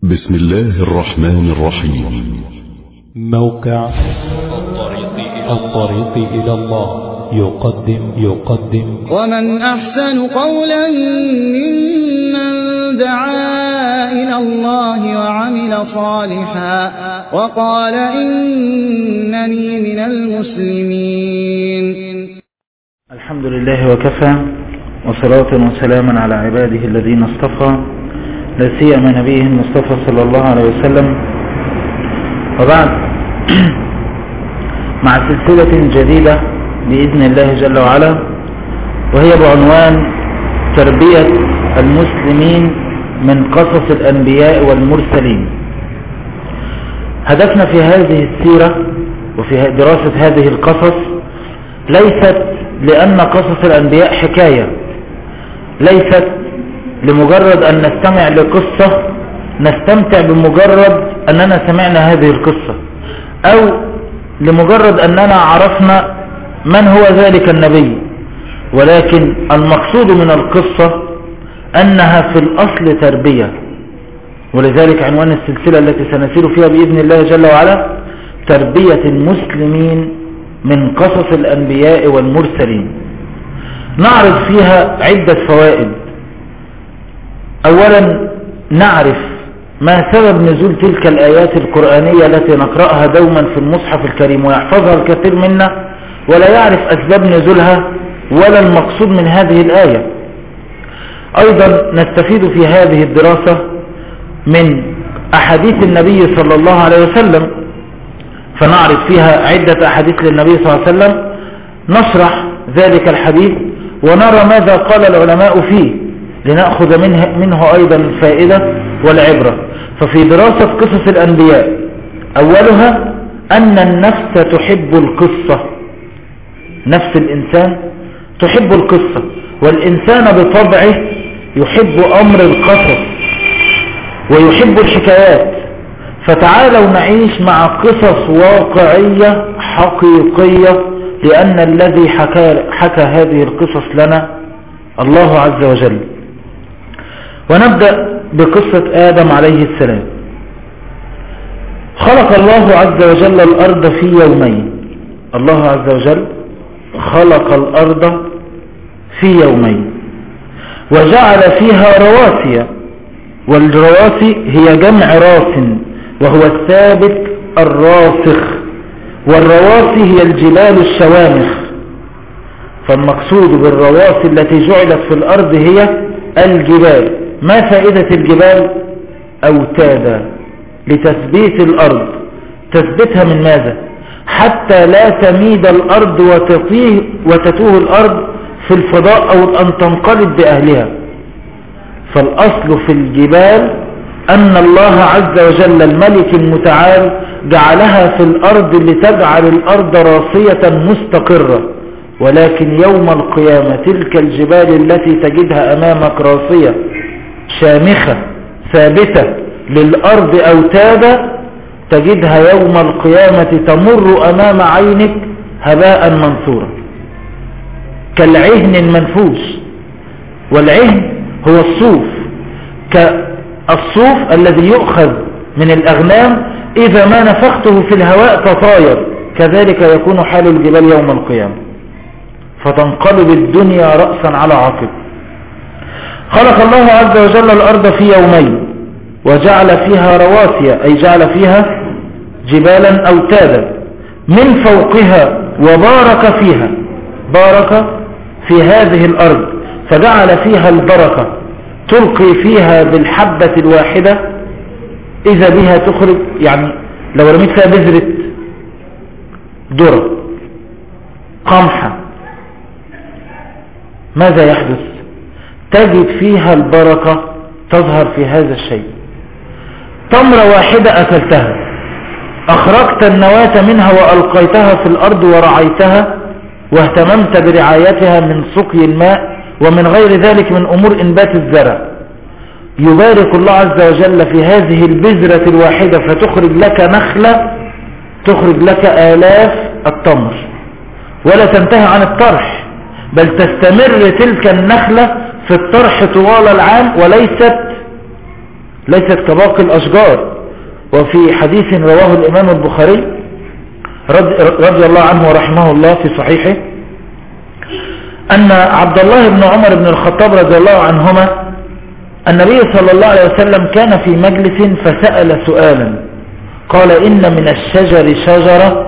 بسم الله الرحمن الرحيم. موقع الطريق إلى الله يقدم ومن أحسن قولا ممن دعا إلى الله وعمل صالحا وقال إنني من المسلمين. الحمد لله وكفى، وصلاة وسلاما على عباده الذين اصطفى، لا سيما نبيه المصطفى صلى الله عليه وسلم. وبعد، مع سلسلة جديدة بإذن الله جل وعلا، وهي بعنوان تربية المسلمين من قصص الأنبياء والمرسلين. هدفنا في هذه السيرة وفي دراسة هذه القصص ليست لأن قصص الأنبياء حكاية، ليست لمجرد أن نستمع لقصة نستمتع بمجرد أننا سمعنا هذه القصة، أو لمجرد أننا عرفنا من هو ذلك النبي، ولكن المقصود من القصة أنها في الأصل تربية. ولذلك عنوان السلسلة التي سنسير فيها بإذن الله جل وعلا تربية المسلمين من قصص الأنبياء والمرسلين. نعرض فيها عدة فوائد. أولا، نعرف ما سبب نزول تلك الآيات القرآنية التي نقرأها دوما في المصحف الكريم ويحفظها الكثير منا ولا يعرف أسباب نزولها ولا المقصود من هذه الآية. أيضا نستفيد في هذه الدراسة من أحاديث النبي صلى الله عليه وسلم، فنعرض فيها عدة أحاديث للنبي صلى الله عليه وسلم، نشرح ذلك الحديث ونرى ماذا قال العلماء فيه لنأخذ منه أيضا الفائدة والعبرة. ففي دراسة قصص الأنبياء أولها أن النفس تحب القصة، نفس الإنسان تحب القصة، والإنسان بطبعه يحب أمر القصص ويحب الحكايات. فتعالوا نعيش مع قصص واقعية حقيقية، لأن الذي حكى هذه القصص لنا الله عز وجل. ونبدأ بقصة آدم عليه السلام. خلق الله عز وجل الأرض في يومين. الله عز وجل خلق الأرض في يومين وجعل فيها رواسي، والرواسي هي جمع راس وهو الثابت الراسخ، والرواسي هي الجبال الشوامخ. فالمقصود بالرواسي التي جعلت في الأرض هي الجبال. ما فائدة الجبال؟ أوتادا لتثبيت الأرض. تثبتها من ماذا؟ حتى لا تميد الأرض وتتوه الأرض في الفضاء أو أن تنقلب بأهلها. فالأصل في الجبال أن الله عز وجل الملك المتعال جعلها في الأرض لتجعل الأرض راسية مستقرة. ولكن يوم القيامة تلك الجبال التي تجدها أمامك راسية شامخة ثابتة للأرض أوتادا تجدها يوم القيامة تمر أمام عينك هباء منثورا كالعهن المنفوش. والعهن هو الصوف، كالصوف الذي يؤخذ من الأغنام إذا ما نفخته في الهواء تطاير، كذلك يكون حال الجبال يوم القيامة، فتنقلب الدنيا رأسا على عقب. خلق الله عز وجل الأرض في يومين وجعل فيها رواسي، أي جعل فيها جبالا أوتادا من فوقها، وبارك فيها، بارك في هذه الأرض فجعل فيها البركة، تلقي فيها بالحبة الواحدة إذا بها تخرج. يعني لو رميت فيها بذرة ذرة قمحة ماذا يحدث؟ تجد فيها البركة تظهر في هذا الشيء. تمرة واحدة أكلتها، أخرجت النواة منها وألقيتها في الأرض ورعيتها واهتممت برعايتها من سقي الماء ومن غير ذلك من أمور إنبات الزرع، يبارك الله عز وجل في هذه البذرة الواحدة فتخرج لك نخلة تخرج لك آلاف التمر، ولا تنتهي عن الطرح، بل تستمر تلك النخلة في الطرح طوال العام وليست ليست كباقي الأشجار. وفي حديث رواه الإمام البخاري رضي الله عنه ورحمه الله في صحيحه أن عبد الله بن عمر بن الخطاب رضي الله عنهما النبي صلى الله عليه وسلم كان في مجلس فسأل سؤالا قال إن من الشجر شجرة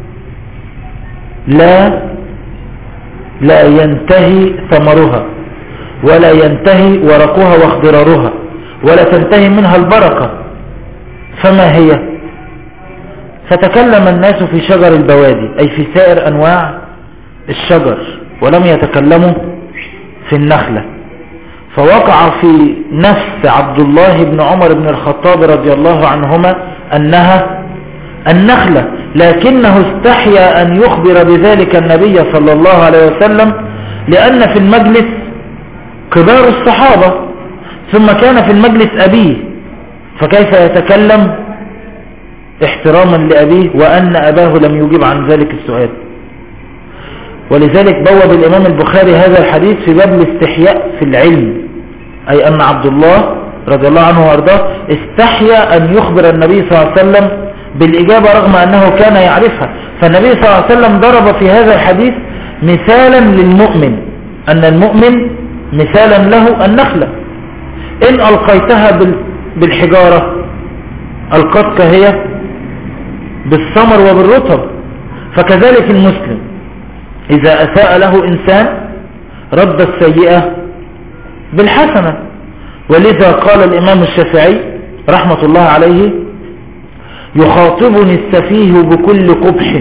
لا ينتهي ثمرها ولا ينتهي ورقها واخضرارها ولا تنتهي منها البركة، فما هي؟ فتكلم الناس في شجر البوادي أي في سائر أنواع الشجر، ولم يتكلموا في النخلة. فوقع في نفس عبد الله بن عمر بن الخطاب رضي الله عنهما أنها النخلة، لكنه استحيا أن يخبر بذلك النبي صلى الله عليه وسلم لأن في المجلس كبار الصحابة، ثم كان في المجلس أبيه، فكيف يتكلم احتراما لأبيه وأن أباه لم يجيب عن ذلك السؤال. ولذلك بوب الإمام البخاري هذا الحديث في باب الاستحياء في العلم، أي أن عبد الله رضي الله عنه وارضاه استحيا أن يخبر النبي صلى الله عليه وسلم بالإجابة رغم أنه كان يعرفها. فالنبي صلى الله عليه وسلم ضرب في هذا الحديث مثالا للمؤمن، أن المؤمن مثالا له النخلة، إن ألقيتها بالحجارة ألقتك هي بالثمر وبالرطب. فكذلك المسلم إذا أساء له إنسان رد السيئة بالحسنة. ولذا قال الإمام الشافعي رحمة الله عليه يخاطبني السفيه بكل قبح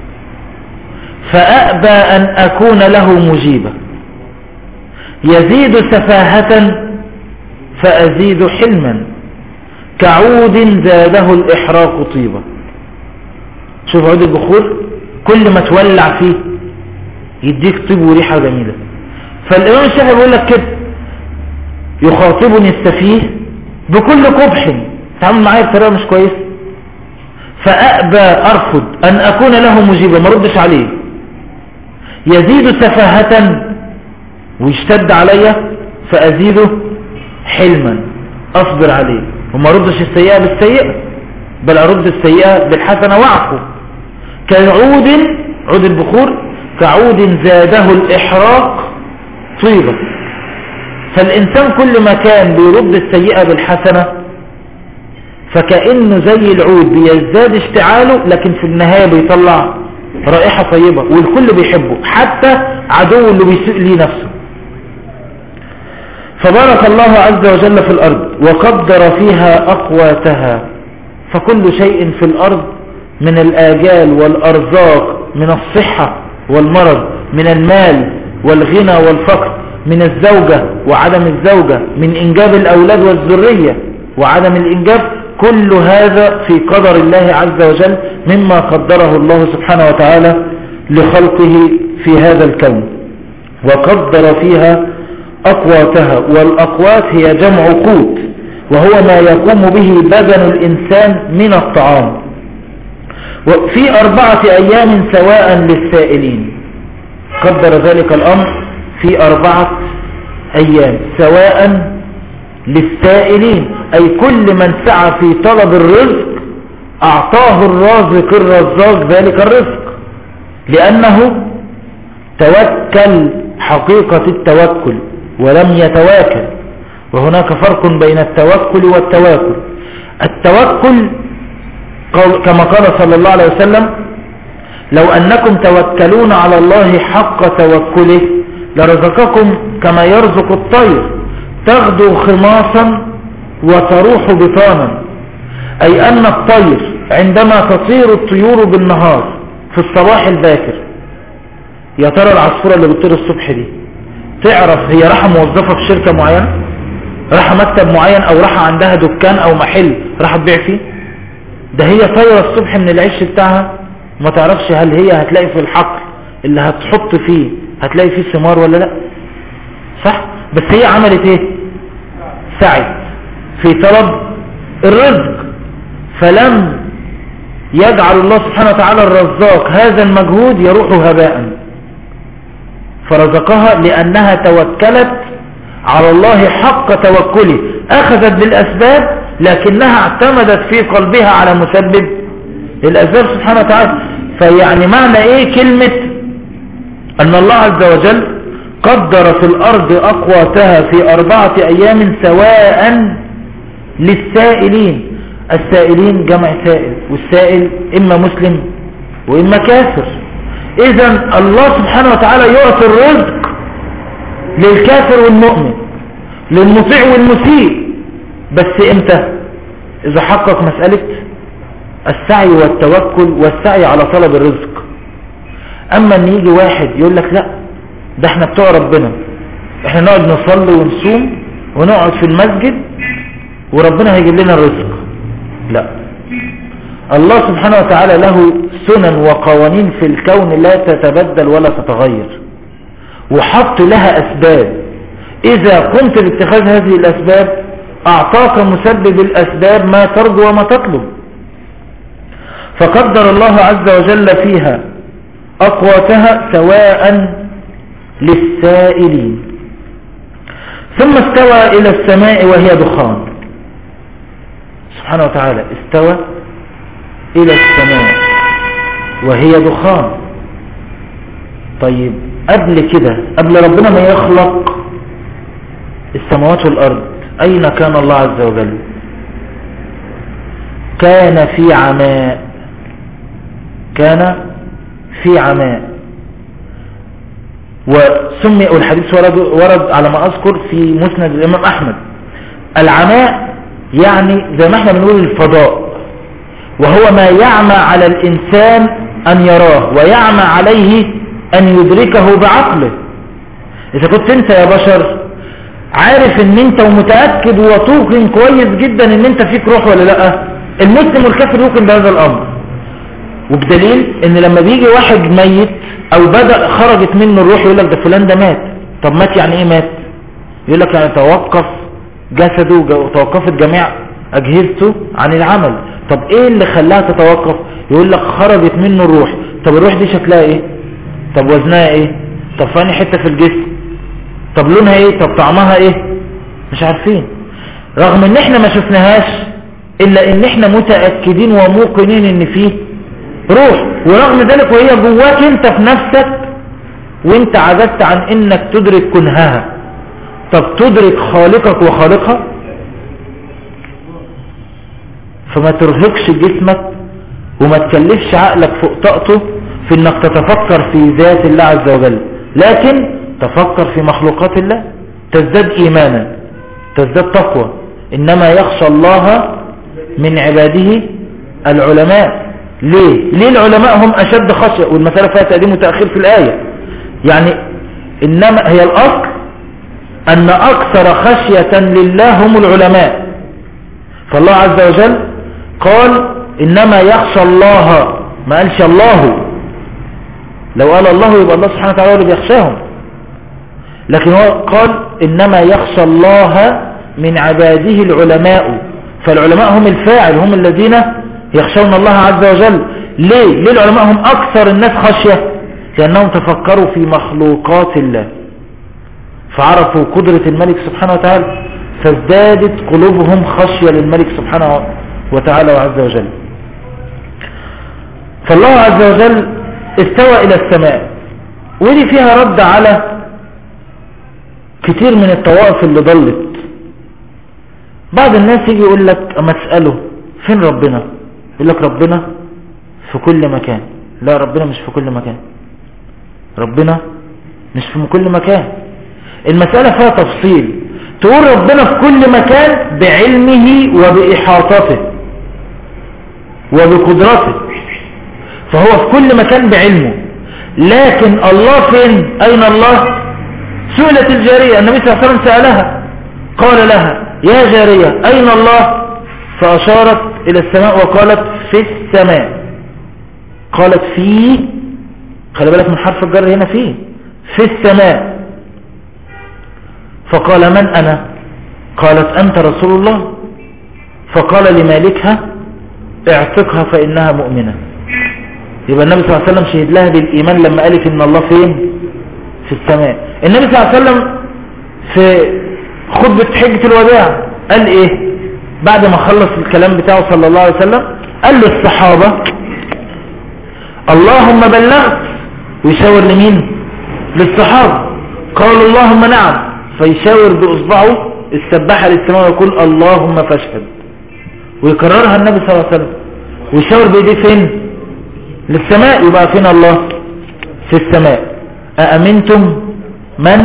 فأأبى أن أكون له مجيبا، يزيد سفاهة فأزيد حلما، كعود زاده الإحراق طيبا. شوف عود البخور كل ما تولع فيه يديك طيب وريحة جميلة. فالإمام الشافعي بيقول لك كده يخاطبني السفيه بكل قبح، تعامل معايا بطريقة مش كويس، فأأبى أرفض أن أكون له مجيبا، ما ردش عليه، يزيد سفاهة ويشتد علي فأزيده حلما، أصبر عليه وما ردش السيئة بالسيئة بل أرد السيئة بالحسنة وأعفو. كعود عود البخور كعود زاده الإحراق طيبة. فالإنسان كل ما كان بيرد السيئة بالحسنة فكأنه زي العود بيزداد اشتعاله، لكن في النهاية بيطلع رائحة طيبة والكل بيحبه حتى عدو اللي بيسوء ليه نفسه. فبارك الله عز وجل في الأرض وقدر فيها أقواتها، فكل شيء في الأرض من الآجال والأرزاق، من الصحة والمرض، من المال والغنى والفقر، من الزوجة وعدم الزوجة، من إنجاب الأولاد والذرية وعدم الإنجاب، كل هذا في قدر الله عز وجل مما قدره الله سبحانه وتعالى لخلقه في هذا الكون. وقدر فيها أقواتها، والأقوات هي جمع قوت، وهو ما يقوم به بدن الإنسان من الطعام، وفي 4 أيام سواء للسائلين. قدر ذلك الأمر في 4 أيام سواء للسائلين، أي كل من سعى في طلب الرزق أعطاه الرازق الرزاق ذلك الرزق، لأنه توكل حقيقة التوكل ولم يتواكل. وهناك فرق بين التوكل والتواكل. التوكل كما قال صلى الله عليه وسلم لو أنكم توكلون على الله حق توكله لرزقكم كما يرزق الطير تغدو خماصا وتروح بطانا، أي أن الطير عندما تطير الطيور بالنهار في الصباح الباكر، يا ترى العصفورة اللي بتطير الصبح دي تعرف هي راحة موظفة في شركة معينة، راحة مكتب معين، أو راحة عندها دكان أو محل راحة تبيع فيه؟ ده هي طايرة الصبح من العش بتاعها، ما تعرفش هل هي هتلاقي في الحقل اللي هتحط فيه هتلاقي فيه ثمار ولا لا، صح؟ بس هي عملت ايه؟ سعي في طلب الرزق، فلم يجعل الله سبحانه وتعالى الرزاق هذا المجهود يروح هباء، فرزقها لأنها توكلت على الله حق توكله، أخذت بالأسباب لكنها اعتمدت في قلبها على مسبب الأسباب سبحانه وتعالى. فيعني معنى إيه كلمة أن الله عز وجل قدر في الأرض أقواتها في 4 أيام سواء للسائلين. السائلين جمع سائل، والسائل إما مسلم وإما كافر. إذن الله سبحانه وتعالى يعطي الرزق للكافر والمؤمن، للمطيع والمسيء، بس إمتى؟ إذا حقق مسألة السعي والتوكل والسعي على طلب الرزق. أما أن يجي واحد يقول لك لا ده احنا بتوع ربنا، احنا نقعد نصلي ونصوم ونقعد في المسجد وربنا هيجيب لنا الرزق، لا. الله سبحانه وتعالى له سنن وقوانين في الكون لا تتبدل ولا تتغير، وحط لها أسباب. إذا قمت باتخاذ هذه الأسباب أعطاك مسبب الأسباب ما ترجو وما تطلب. فقدر الله عز وجل فيها أقواتها سواء للسائلين. ثم استوى إلى السماء وهي دخان. سبحانه وتعالى استوى إلى السماء وهي دخان. طيب قبل كده، قبل ربنا ما يخلق السماوات والأرض، أين كان الله عز وجل؟ كان في عماء، كان في عماء. وسمي الحديث ورد على ما أذكر في مسند الإمام أحمد. العماء يعني زي ما احنا بنقول الفضاء، وهو ما يعمى على الإنسان أن يراه ويعمى عليه أن يدركه بعقله. إذا كنت انت يا بشر عارف ان انت ومتأكد وتوقن كويس جدا ان انت فيك روح ولا لا، المسلم والكافر يوقن بهذا الأمر. وبدليل ان لما بيجي واحد ميت او بدأ خرجت منه الروح يقول لك ده فلان ده مات. طب مات يعني ايه مات؟ يقول لك يعني توقف جسده وتوقفت جميع اجهزته عن العمل. طب ايه اللي خلاها تتوقف؟ يقول لك خرجت منه الروح. طب الروح دي شكلها ايه؟ طب وزنها ايه؟ طب فاني حتة في الجسم؟ طب لونها ايه؟ طب طعمها ايه؟ مش عارفين، رغم ان احنا ما شفناهاش، الا ان احنا متأكدين وموقنين ان فيه روح. ورغم ذلك وهي جواك انت في نفسك، وانت عجزت عن انك تدرك كنهها. طب تدرك خالقك وخالقها؟ فما ترهقش جسمك وما تكلفش عقلك فوق طاقته في انك تتفكر في ذات الله عز وجل، لكن تفكر في مخلوقات الله، تزداد ايمانا، تزداد تقوى. انما يخشى الله من عباده العلماء. ليه العلماء هم اشد خشية؟ والمسألة فيها تقديم وتأخير في الآية. يعني انما هي الاصل ان اكثر خشية لله هم العلماء. فالله عز وجل قال انما يخشى الله، ما قالش الله. لو قال الله يبقى الله سبحانه وتعالى اللي بيخشاهم، لكن هو قال انما يخشى الله من عباده العلماء. فالعلماء هم الفاعل، هم الذين يخشون الله عز وجل. ليه العلماء هم اكثر الناس خشية؟ لانهم تفكروا في مخلوقات الله فعرفوا قدرة الملك سبحانه وتعالى، فازدادت قلوبهم خشية للملك سبحانه وتعالى وعز وجل. فالله عز وجل استوى إلى السماء. ودي فيها رد على كتير من الطوائف اللي ضلت. بعض الناس يجي يقول لك اما تسأله فين ربنا، يقول لك ربنا في كل مكان. لا، ربنا مش في كل مكان، ربنا مش في كل مكان. المسألة فيها تفصيل. تقول ربنا في كل مكان بعلمه وبإحاطته وبقدرته، فهو في كل مكان بعلمه. لكن الله فين؟ أين الله؟ سئلت الجارية، النبي صلى الله عليه وسلم سألها قال لها يا جارية أين الله؟ فأشارت إلى السماء وقالت في السماء. قالت في، خلي بالك من حرف الجر هنا، في السماء. فقال من أنا؟ قالت أنت رسول الله. فقال لمالكها اعتقها فإنها مؤمنة. يبقى النبي صلى الله عليه وسلم شهد لها بالإيمان لما قالت إن الله فين؟ في السماء. النبي صلى الله عليه وسلم في خطبة حجة الوداع قال ايه بعد ما خلص الكلام بتاعه صلى الله عليه وسلم؟ قال للصحابة اللهم بلغت، ويشاور لمين؟ للصحابة. قالوا اللهم نعم، فيشاور بإصبعه السباحة للسماء ويقول اللهم فاشهد، ويكررها النبي صلى الله عليه وسلم، ويشاور بإيديه فين؟ للسماء. يبقى فين الله؟ في السماء. أأمنتم من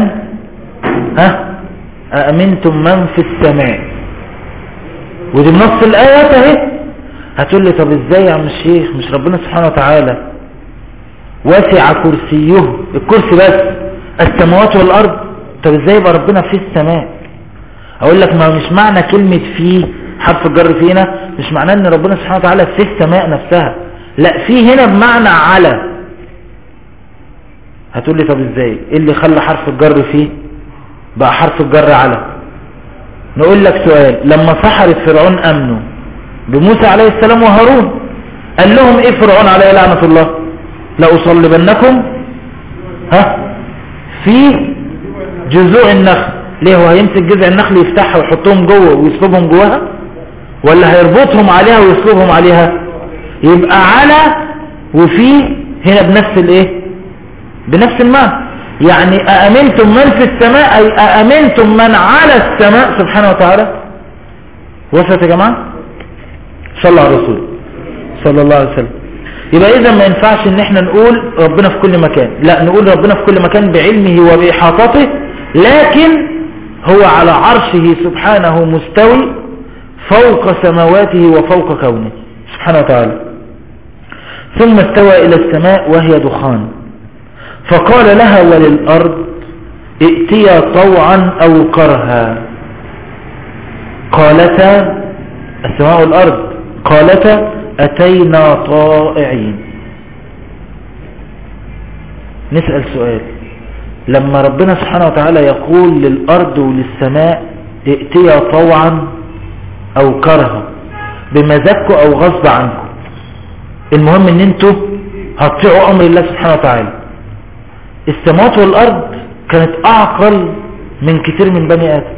أأمنتم من في السماء، ودي بنص الآيات اهي. هتقول لي طب ازاي يا عم الشيخ؟ مش ربنا سبحانه وتعالى وسع كرسيه، الكرسي بس، السماوات والأرض؟ طب ازاي يبقى ربنا في السماء؟ اقول لك ما مش معنى كلمة فيه حرف الجر فينا مش معناه ان ربنا سبحانه وتعالى في السماء نفسها، لا، في هنا بمعنى على. هتقول لي طب ازاي؟ ايه اللي خلى حرف الجر فيه بقى حرف الجر على؟ نقول لك سؤال. لما سحرة فرعون امنوا بموسى عليه السلام وهارون، قال لهم ايه فرعون عليه لعنة الله؟ لأصلبنكم في جذوع النخل. ليه؟ هو هيمسك جذع النخل يفتحها ويحطهم جوه ويصلبهم جواها، ولا هيربطهم عليها ويصلبهم عليها؟ يبقى على وفي هنا بنفس الايه؟ بنفس المعنى. يعني أأمنتم من في السماء، أي أأمنتم من على السماء سبحانه وتعالى. وصلت يا جماعة؟ صلى على الرسول صلى الله عليه وسلم. يبقى إذا ما ينفعش ان احنا نقول ربنا في كل مكان، لا، نقول ربنا في كل مكان بعلمه وبإحاطته، لكن هو على عرشه سبحانه مستوي فوق سماواته وفوق كونه سبحانه وتعالى. ثم استوى إلى السماء وهي دخان، فقال لها وللأرض ائتيا طوعا أو كرها. قالتا السماء والأرض، قالتا أتينا طائعين. نسأل سؤال. لما ربنا سبحانه وتعالى يقول للأرض وللسماء ائتيا طوعا أو كرها، بمزاجكم أو غصب عنكم، المهم ان انتوا هتطيعوا أمر الله سبحانه وتعالى. السماوات والأرض كانت أعقل من كتير من بني آدم.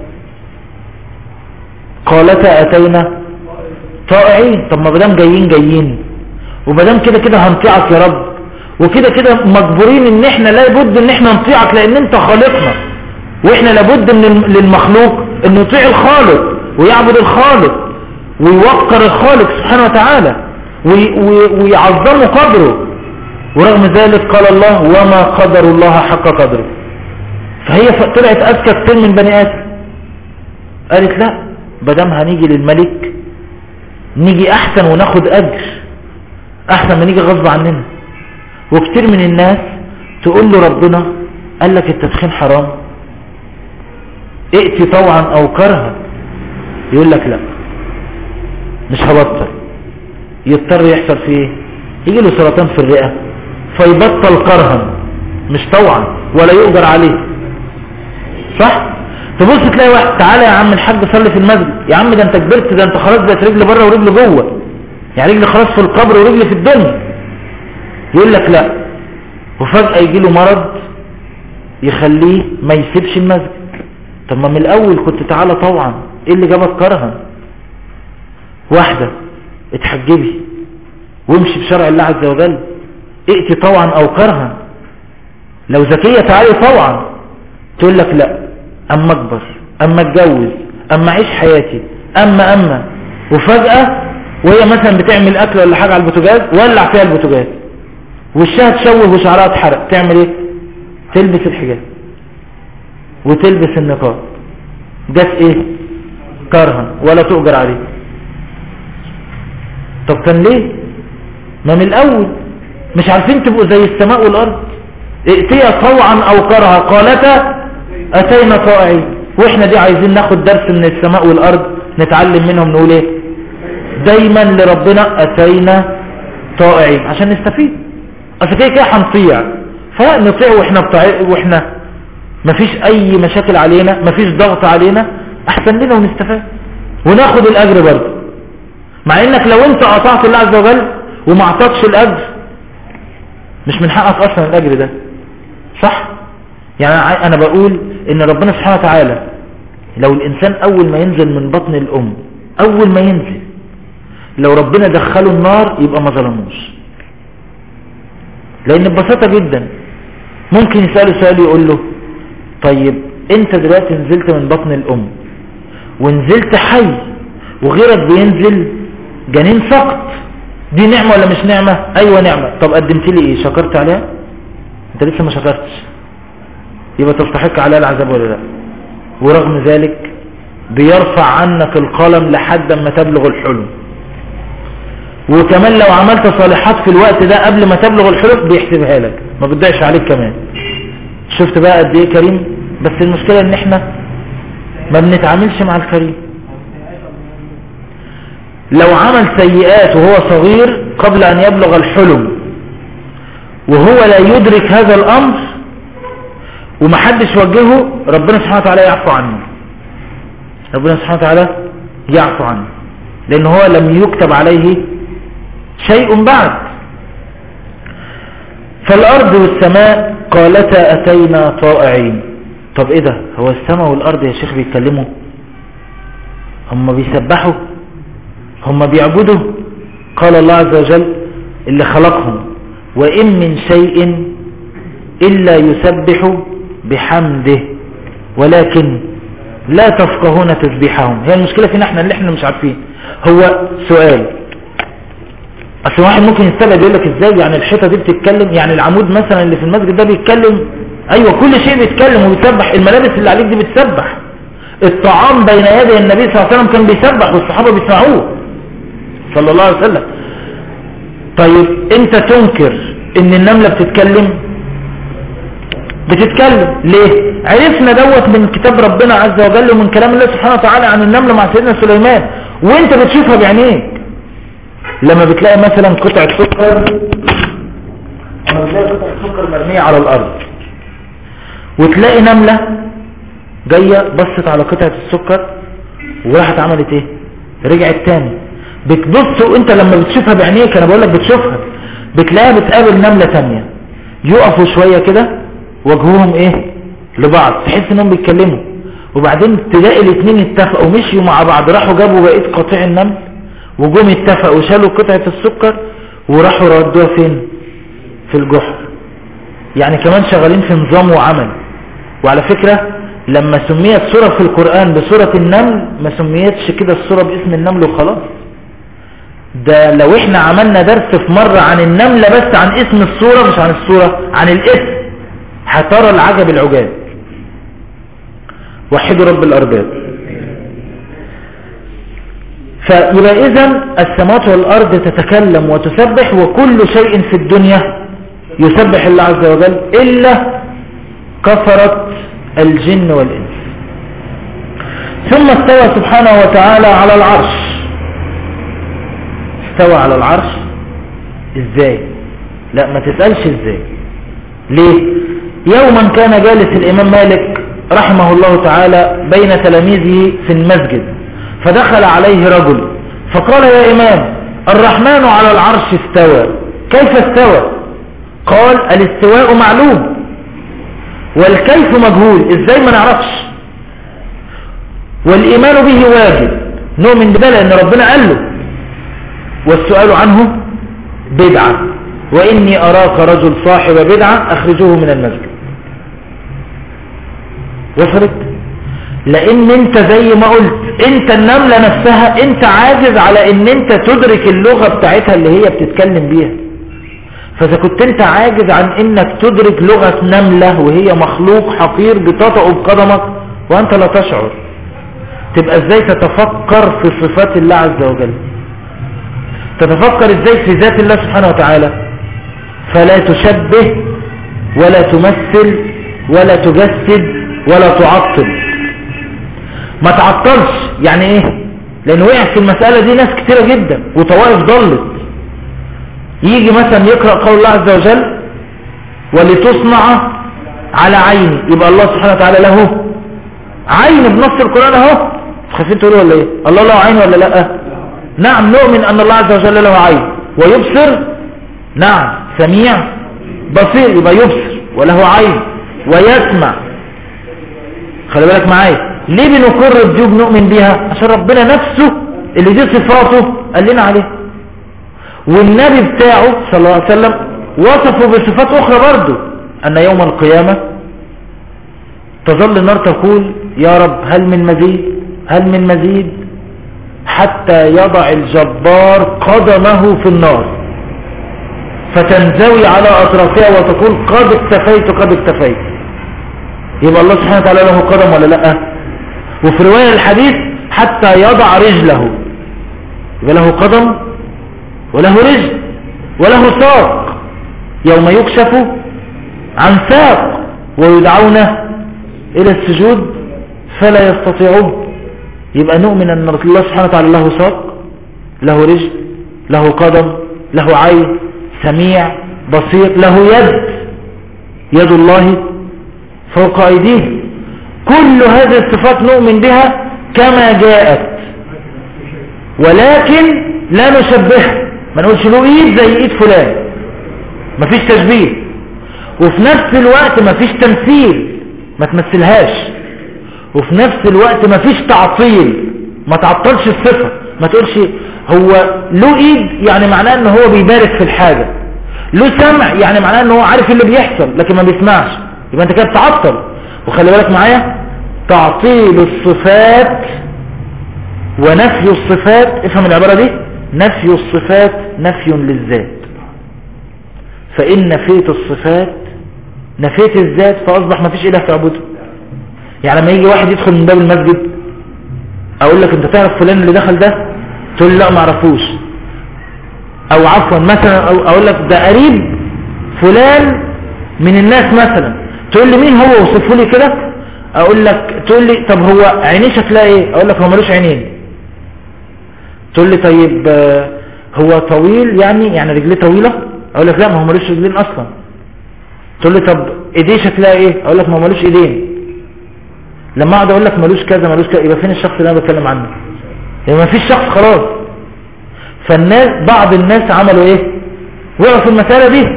قالتا أتينا طائعين. طب ما بدام جايين وبدام كده كده هنطيعك يا رب، وكده كده مجبورين ان احنا لابد ان احنا نطيعك لان انت خالقنا، واحنا لابد من للمخلوق انه يطيع الخالق ويعبد الخالق ويوقر الخالق سبحانه وتعالى ويعظمه قدره. ورغم ذلك قال الله وما قدر الله حق قدره. فهي طلعت أذكى كتير من بني آدم. قالت لا، بدام هنيجي للملك نيجي أحسن وناخد أجر أحسن ما نيجي غصب عننا. وكتير من الناس تقول له ربنا قال لك التدخين حرام، ائتي طوعا أو كرها، يقول لك لا مش هبطل. يضطر يحصل فيه ايه؟ يجي له سرطان في الرئة فيبطل كرها مش طوعا ولا يؤجر عليه. صح؟ تبص تلاقي واحد تعالى يا عم الحاج صلي في المسجد، يا عم ده انت كبرت، ده انت خلاص بقت رجل بره ورجل جوه، يعني رجل خلاص في القبر ورجل في الدنيا. يقول لك لا، وفجأة يجي له مرض يخليه ما يسيبش المسجد. طب ما من الاول كنت تعالى طوعا، ايه اللي جابك كرها؟ واحدة اتحجبي وامشي بشرع الله عز وجل، ائتي طوعا او كرها. لو ذكية تعالي طوعا، تقول لك لا، اما اكبر، اما اتجوز، اما اعيش حياتي، اما وفجأة وهي مثلا بتعمل اكل ولا حاجة على البوتاجاز ولع فيها البوتاجاز وشها تشوه وشعرها اتحرق، تعمل ايه؟ تلبس الحجاب وتلبس النقاب. جت ايه؟ كرها ولا تؤجر عليه. طب كان ليه؟ ما من الاول مش عارفين تبقوا زي السماء والارض؟ ائتيا طوعا او كرها قالتا اتينا طائعين. واحنا دي عايزين ناخد درس من السماء والارض نتعلم منهم، نقول ايه؟ دايما لربنا اتينا طائعين عشان نستفيد. اصل كده هنطيع، فنطيع واحنا مفيش اي مشاكل علينا، مفيش ضغط علينا، احسن لنا ونستفاد وناخد الاجر برضه. مع انك لو انت قطعت الله عز وجل وما اعطاكش الاجر مش من حقك اصلا الاجر ده. صح؟ يعني انا بقول ان ربنا سبحانه وتعالى لو الإنسان أول ما ينزل من بطن الأم، أول ما ينزل لو ربنا دخله النار يبقى ما ظلموش. لأن ببساطة جدا ممكن يسأله سؤال يقول له طيب انت دلوقتي نزلت من بطن الأم ونزلت حي وغيرك بينزل جنين سقط، دي نعمة ولا مش نعمة؟ ايوه نعمة. طب قدمت لي ايه؟ شكرت عليها؟ انت لسه ما شكرتش، يبقى تستحق عليها العذاب ولا لا؟ ورغم ذلك بيرفع عنك القلم لحد ما تبلغ الحلم، وكمان لو عملت صالحات في الوقت ده قبل ما تبلغ الحلم بيحسبها لك، ما بتضيعش عليك كمان. شفت بقى قد ايه كريم؟ بس المشكلة ان احنا ما بنتعاملش مع الكريم. لو عمل سيئات وهو صغير قبل ان يبلغ الحلم وهو لا يدرك هذا الامر ومحدش وجهه، ربنا سبحانه وتعالى يعفو عنه، ربنا سبحانه وتعالى يعفو عنه، لان هو لم يكتب عليه شيء بعد. فالارض والسماء قالتا اتينا طائعين. طب ايه ده؟ هو السماء والارض يا شيخ بيتكلموا؟ هم بيسبحوا؟ هم بيعبدوا؟ قال الله عز وجل اللي خلقهم وإن من شيء إلا يسبح بحمده ولكن لا تفقهون تسبيحهم. هي المشكلة فينا احنا اللي احنا مش عارفين. هو سؤال، اصل واحد ممكن يستبعد يقول لك ازاي يعني الحيطة دي بتتكلم؟ يعني العمود مثلا اللي في المسجد ده بيتكلم؟ ايوه كل شيء بيتكلم وبيسبح، الملابس اللي عليك دي بتسبح، الطعام بين يدي النبي صلى الله عليه وسلم كان بيسبح والصحابة بيسمعوه صلى الله عليه وسلم. طيب انت تنكر ان النملة بتتكلم؟ بتتكلم. ليه؟ عرفنا دوت من كتاب ربنا عز وجل ومن كلام الله سبحانه وتعالى عن النملة مع سيدنا سليمان، وانت بتشوفها بعينيك. لما بتلاقي مثلا قطعة سكر، لما بتلاقي قطعة سكر مرمية على الارض وتلاقي نملة جاية بصت على قطعة السكر وراحت عملت ايه؟ رجعت تاني. بتبص وانت لما بتشوفها بعينيك، انا بقول لك بتشوفها، بتلاقيها بتقابل نملة تانية، يقفوا شوية كده وجهوهم ايه لبعض، تحس انهم بيتكلموا، وبعدين تلاقي الاثنين اتفقوا مشيوا مع بعض، راحوا جابوا بقية قطيع النمل وجم اتفقوا وشالوا قطعة السكر وراحوا ردوها فين؟ في الجحر. يعني كمان شغالين في نظام وعمل. وعلى فكرة لما سميت سورة في القرآن بسورة النمل ما سميتش كده السورة باسم النمل وخلاص، ده لو احنا عملنا درس في مرة عن النملة بس عن اسم السورة مش عن السورة، عن الاسم، هترى العجب العجاب. وحدوا رب الأرباب. فيبقى إذن السماوات والأرض تتكلم وتسبح، وكل شيء في الدنيا يسبح الله عز وجل إلا كفرة الجن والإنس. ثم استوى سبحانه وتعالى على العرش. استوى على العرش ازاي؟ لا ما تسألش ازاي. ليه؟ يوما كان جالس الإمام مالك رحمه الله تعالى بين تلاميذه في المسجد، فدخل عليه رجل فقال يا إمام الرحمن على العرش استوى، كيف استوى؟ قال الاستواء معلوم والكيف مجهول، ازاي ما نعرفش، والإيمان به واجب، نؤمن بده لأن ربنا قال له، والسؤال عنه بدعة، وإني أراك رجل صاحب بدعة أخرجوه من المسجد. وصلت؟ لأن انت زي ما قلت انت النملة نفسها انت عاجز على ان انت تدرك اللغة بتاعتها اللي هي بتتكلم بيها. فإذا كنت انت عاجز عن انك تدرك لغة نملة وهي مخلوق حقير بتطأ بقدمك وانت لا تشعر، تبقى ازاي تتفكر في صفات الله عز وجل؟ تتفكر ازاي في ذات الله سبحانه وتعالى؟ فلا تشبه ولا تمثل ولا تجسد ولا تعطل. ما تعطلش يعني ايه؟ لان وقع في المسألة دي ناس كتيرة جدا وطوائف ضلت. يجي مثلا يقرأ قول الله عز وجل ولتصنع على عيني، يبقى الله سبحانه وتعالى له عين بنص القرآن اهو. خايفين تقولوا ولا ايه؟ الله له عين ولا لا؟ نعم نؤمن ان الله عز وجل له عين ويبصر، نعم سميع بصير، يبقى يبصر وله عين ويسمع. خلي بالك معايا، ليه بنقر الديوب نؤمن بيها؟ عشان ربنا نفسه اللي دي صفاته قال لنا عليه، والنبي بتاعه صلى الله عليه وسلم وصفه بصفات أخرى برضه، أن يوم القيامة تظل النار تقول يا رب هل من مزيد هل من مزيد، حتى يضع الجبار قدمه في النار فتنزوي على أطرافها وتقول قد اكتفيت قد اكتفيت. يبقى الله سبحانه وتعالى له قدم ولا لا؟ وفي رواية الحديث حتى يضع رجله، يبقى له قدم وله رجل وله ساق، يوم يكشف عن ساق ويدعون إلى السجود فلا يستطيعون. يبقى نؤمن أن الله سبحانه وتعالى له ساق، له رجل، له قدم، له عين، سميع، بصير، له يد الله فوق أيديه. كل هذه الصفات نؤمن بها كما جاءت، ولكن لا نشبهها، ما نقولش له ايد زي ايد فلان، مفيش تشبيه، وفي نفس الوقت مفيش تمثيل، ما تمثلهاش، وفي نفس الوقت مفيش تعطيل، ما تعطلش الصفة، ما تقولش هو له ايد يعني معناه ان هو بيبارك في الحاجة، له سمع يعني معناه ان هو عارف اللي بيحصل لكن ما بيسمعش، يبقى انت كده بتعطل. وخلي بالك معايا، تعطيل الصفات ونفي الصفات، افهم العبارة دي، نفي الصفات نفي للذات، فإن نفيت الصفات نفيت الذات فأصبح ما فيش إله تعبده. يعني لما يجي واحد يدخل من باب المسجد أقول لك أنت تعرف فلان اللي دخل ده؟ تقول لي لا ما اعرفوش، أو عفوا مثلا أقول لك ده قريب فلان من الناس مثلا، تقول لي مين هو وصفه لي كده، أقول لك تقول لي طب هو عينيه شكلها إيه؟ أقول لك هو ملوش عينين. تقول لي طيب هو طويل يعني رجليه طويلة؟ اقول لك لا ما هو ملوش رجلين اصلا. تقول لي طب ايديه شكلها ايه؟ اقول لك ما هو ملوش ايدين. لما اقعد اقول لك ملوش كذا ملوش كذا، يبقى فين الشخص اللي انا بتكلم عنه؟ يبقى ما فيش شخص خلاص. فالناس بعض الناس عملوا ايه؟ وقعوا في المسألة دي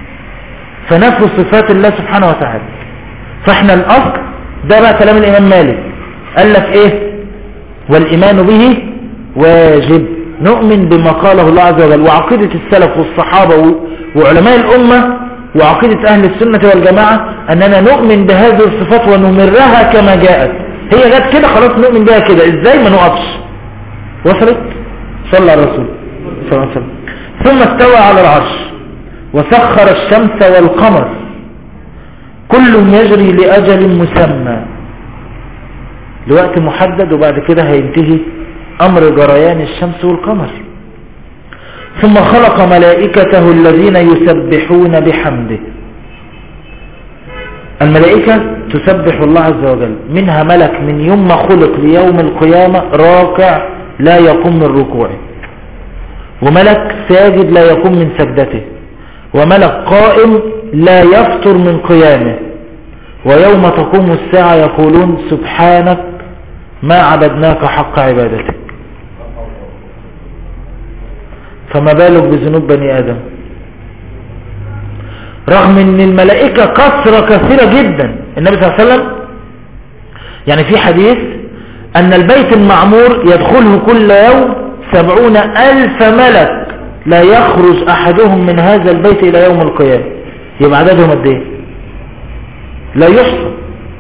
فنفوا صفات الله سبحانه وتعالى. فاحنا الاصل ده بقى كلام الامام مالك، قال لك ايه؟ والايمان به واجب، نؤمن بما قاله الله عز وجل. وعقيدة السلف والصحابة وعلماء الأمة وعقيدة أهل السنة والجماعة أننا نؤمن بهذه الصفات ونمرها كما جاءت، هي جت كده خلاص نؤمن بها كده، إزاي ما نقفش. وصلت؟ صلى على الرسول صلى الله عليه وسلم. ثم استوى على العرش وسخر الشمس والقمر كل يجري لأجل مسمى، لوقت محدد، وبعد كده هينتهي أمر جريان الشمس والقمر. ثم خلق ملائكته الذين يسبحون بحمده. الملائكة تسبح الله عز وجل، منها ملك من يوم ما خلق ليوم القيامة راكع لا يقوم من ركوعه، وملك ساجد لا يقوم من سجدته، وملك قائم لا يفطر من قيامه. ويوم تقوم الساعة يقولون سبحانك ما عبدناك حق عبادتك. فما بالك بذنوب بني آدم؟ رغم ان الملائكة كثرة كثيرة جدا. النبي صلى الله عليه وسلم يعني في حديث ان البيت المعمور يدخله كل يوم 70,000 ملك لا يخرج احدهم من هذا البيت الى يوم القيامة. يبقى عددهم قد ايه؟ لا يحصى.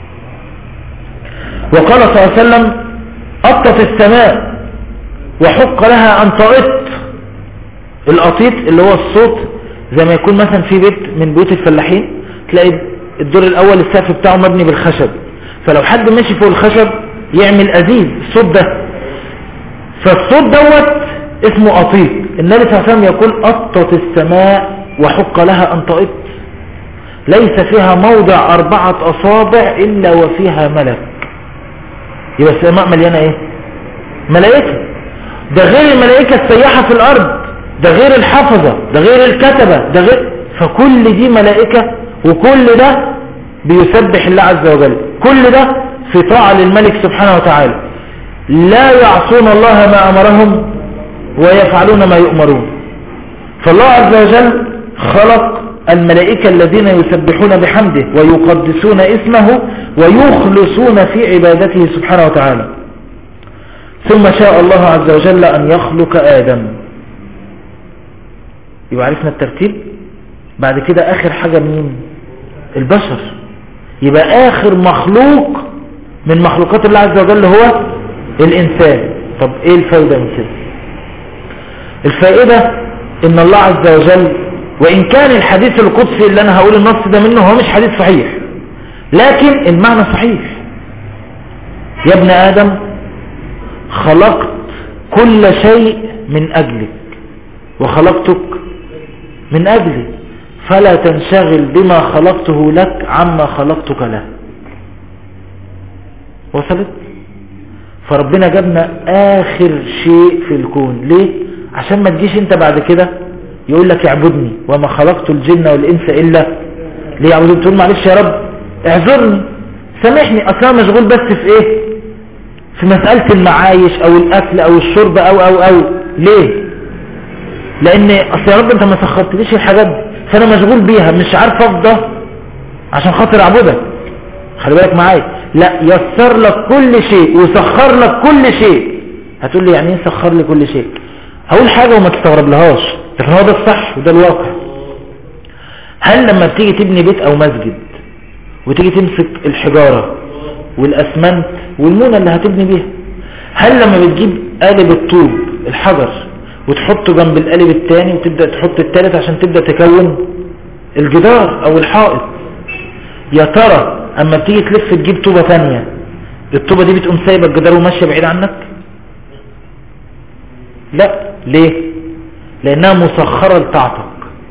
وقال صلى الله عليه وسلم أطت السماء وحق لها أن تأط. الأطيط اللي هو الصوت، زي ما يكون مثلا في بيت من بيوت الفلاحين تلاقي الدور الأول السقف بتاعه مبني بالخشب، فلو حد ماشي فوق الخشب يعمل أزيز الصوت ده، فالصوت دوت اسمه أطيط. النبي صلى الله عليه وسلم يقول أطت السماء وحق لها أن تأط، ليس فيها موضع 4 أصابع إلا وفيها ملك. يبقى السماء مليانة ايه؟ ملائكة. ده غير الملائكة السياحة في الأرض، ده غير الحفظة، ده غير الكتبة، ده غير، فكل دي ملائكة، وكل ده بيسبح الله عز وجل، كل ده في طاعة للملك سبحانه وتعالى، لا يعصون الله ما أمرهم ويفعلون ما يؤمرون. فالله عز وجل خلق الملائكة الذين يسبحون بحمده ويقدسون اسمه ويخلصون في عبادته سبحانه وتعالى. ثم شاء الله عز وجل أن يخلق آدم. يبقى عرفنا الترتيب. بعد كده آخر حاجة مين؟ البشر. يبقى آخر مخلوق من مخلوقات الله عز وجل هو الإنسان. طب إيه الفائدة من كده؟ الفائدة إن الله عز وجل، وإن كان الحديث القدسي اللي أنا هقول النص ده منه هو مش حديث صحيح، لكن المعنى صحيح. يا ابن آدم خلقت كل شيء من أجلك وخلقتك من أجلي، فلا تنشغل بما خلقته لك عما خلقتك له. وصلت؟ فربنا جابنا آخر شيء في الكون. ليه؟ عشان ما تجيش انت بعد كده يقول لك اعبدني وما خلقت الجن والإنس إلا ليعبدون، تقول معلش يا رب اعذرني سامحني أصلا مشغول بس في ايه؟ في مسألة المعايش او الأكل او الشرب او ليه؟ لان اصلا يا رب انت ما سخرتليش الحاجات دي فانا مشغول بيها مش عارف افضى عشان خاطر اعبدك. خلي بالك معايا، لا يسر لك كل شيء وسخر لك كل شيء. هتقول لي يعني ايه سخر لي كل شيء؟ هقول حاجة وما تستغرب لهاش، لكن هو ده الصح وده الواقع. هل لما بتيجي تبني بيت او مسجد وتيجي تمسك الحجارة والاسمنت والمونة اللي هتبني بيها، هل لما بتجيب قالب الطوب الحجر وتحطه جنب القالب الثاني وتبدأ تحط الثالث عشان تبدأ تكون الجدار او الحائط، يا ترى اما بتيجي تلف تجيب طوبة ثانية الطوبة دي بتقوم سايبة الجدار وماشية بعيد عنك؟ لا. ليه؟ لانها مسخرة لطاعتك.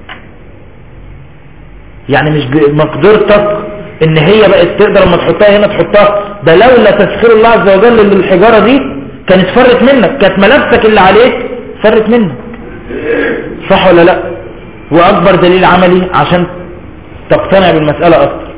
يعني مش بمقدرتك ان هي بقت تقدر لما تحطها هنا تحطها، ده لولا تسخير الله عز وجل للحجارة دي كانت فرت منك، كانت ملابسك اللي عليك فرت منك. صح ولا لا؟ واكبر دليل عملي عشان تقتنع بالمسألة اكتر،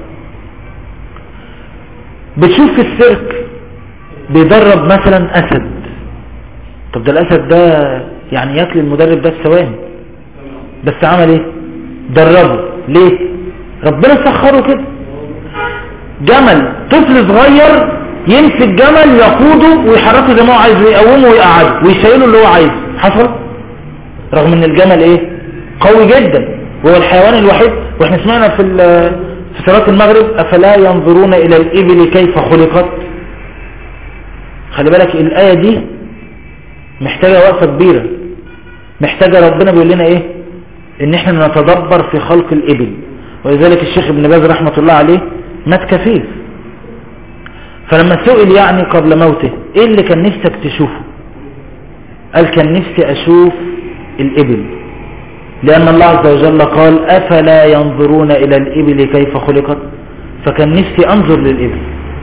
بتشوف في السيرك بيدرب مثلا اسد. طب ده الاسد ده يعني ياكل المدرب ده في ثواني، بس عمل ايه؟ دربه. ليه؟ ربنا سخره كده. جمل طفل صغير يمسك جمل يقوده ويحركه زي ما هو عايز ويقومه ويقعده ويشيله اللي هو عايزه. حصل؟ رغم ان الجمل ايه؟ قوي جدا وهو الحيوان الوحيد. واحنا سمعنا في صلاة المغرب افلا ينظرون الى الابل كيف خلقت. خلي بالك الآية دي محتاجة وقفة كبيرة، محتاجة ربنا بيقول لنا ايه؟ ان احنا نتدبر في خلق الابل. ولذلك الشيخ ابن باز رحمة الله عليه مات كفيف، فلما سئل يعني قبل موته ايه اللي كان نفسك تشوفه؟ قال كان نفسي اشوف الابل، لان الله عز وجل قال افلا ينظرون الى الابل كيف خلقت، فكان نفسي انظر للابل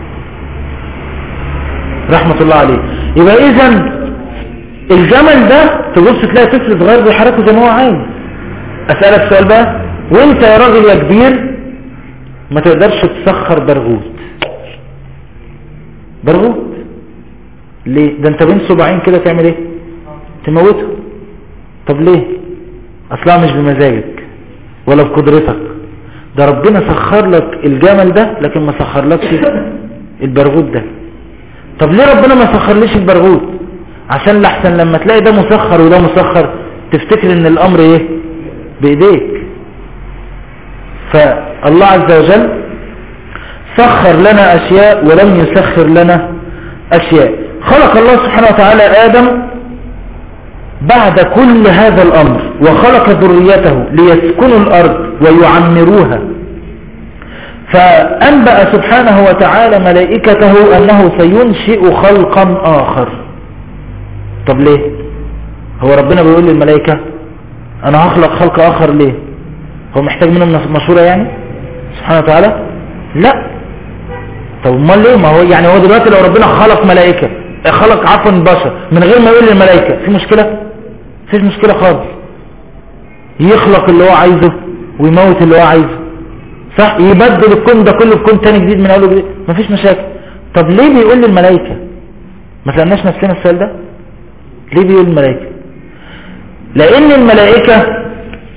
رحمة الله عليه. يبقى اذا الجمل ده تبص تلاقي طفل صغير بيحركه زي ما هو عايز. اسألك سؤال بقى، وانت يا راجل يا كبير ما تقدرش تسخر برغوت ليه؟ ده انت بين صباعين كده تعمل ايه؟ تموته. طب ليه؟ اصلا مش بمزاجك ولا بقدرتك، ده ربنا سخر لك الجمل ده لكن ما سخر لكش البرغوت ده. طب ليه ربنا ما سخر ليش البرغوت؟ عشان لحسن لما تلاقي ده مسخر وده مسخر تفتكر ان الامر ايه؟ بايديك. فالله عز وجل سخر لنا اشياء ولم يسخر لنا اشياء. خلق الله سبحانه وتعالى ادم بعد كل هذا الامر وخلق ذريته ليسكنوا الارض ويعمروها، فانبأ سبحانه وتعالى ملائكته انه سينشئ خلقا اخر. طب ليه؟ هو ربنا بيقول للملائكة انا هخلق خلق اخر ليه؟ هو محتاج منهم مشورة يعني سبحانه وتعالى؟ لا. طب امال ليه؟ ما هو يعني هو دلوقتي لو ربنا خلق ملائكة خلق عفوا بشر من غير ما يقول للملائكة في مشكلة؟ فيش مشكلة خالص. يخلق اللي هو عايزه ويموت اللي هو عايزه، صح؟ يبدل الكون ده كله بكون تاني جديد من اول جديد، مفيش مشاكل. طب ليه بيقول للملائكة؟ ما سألناش نفسنا السؤال ده؟ ليه بيقول الملائكة؟ لان الملائكة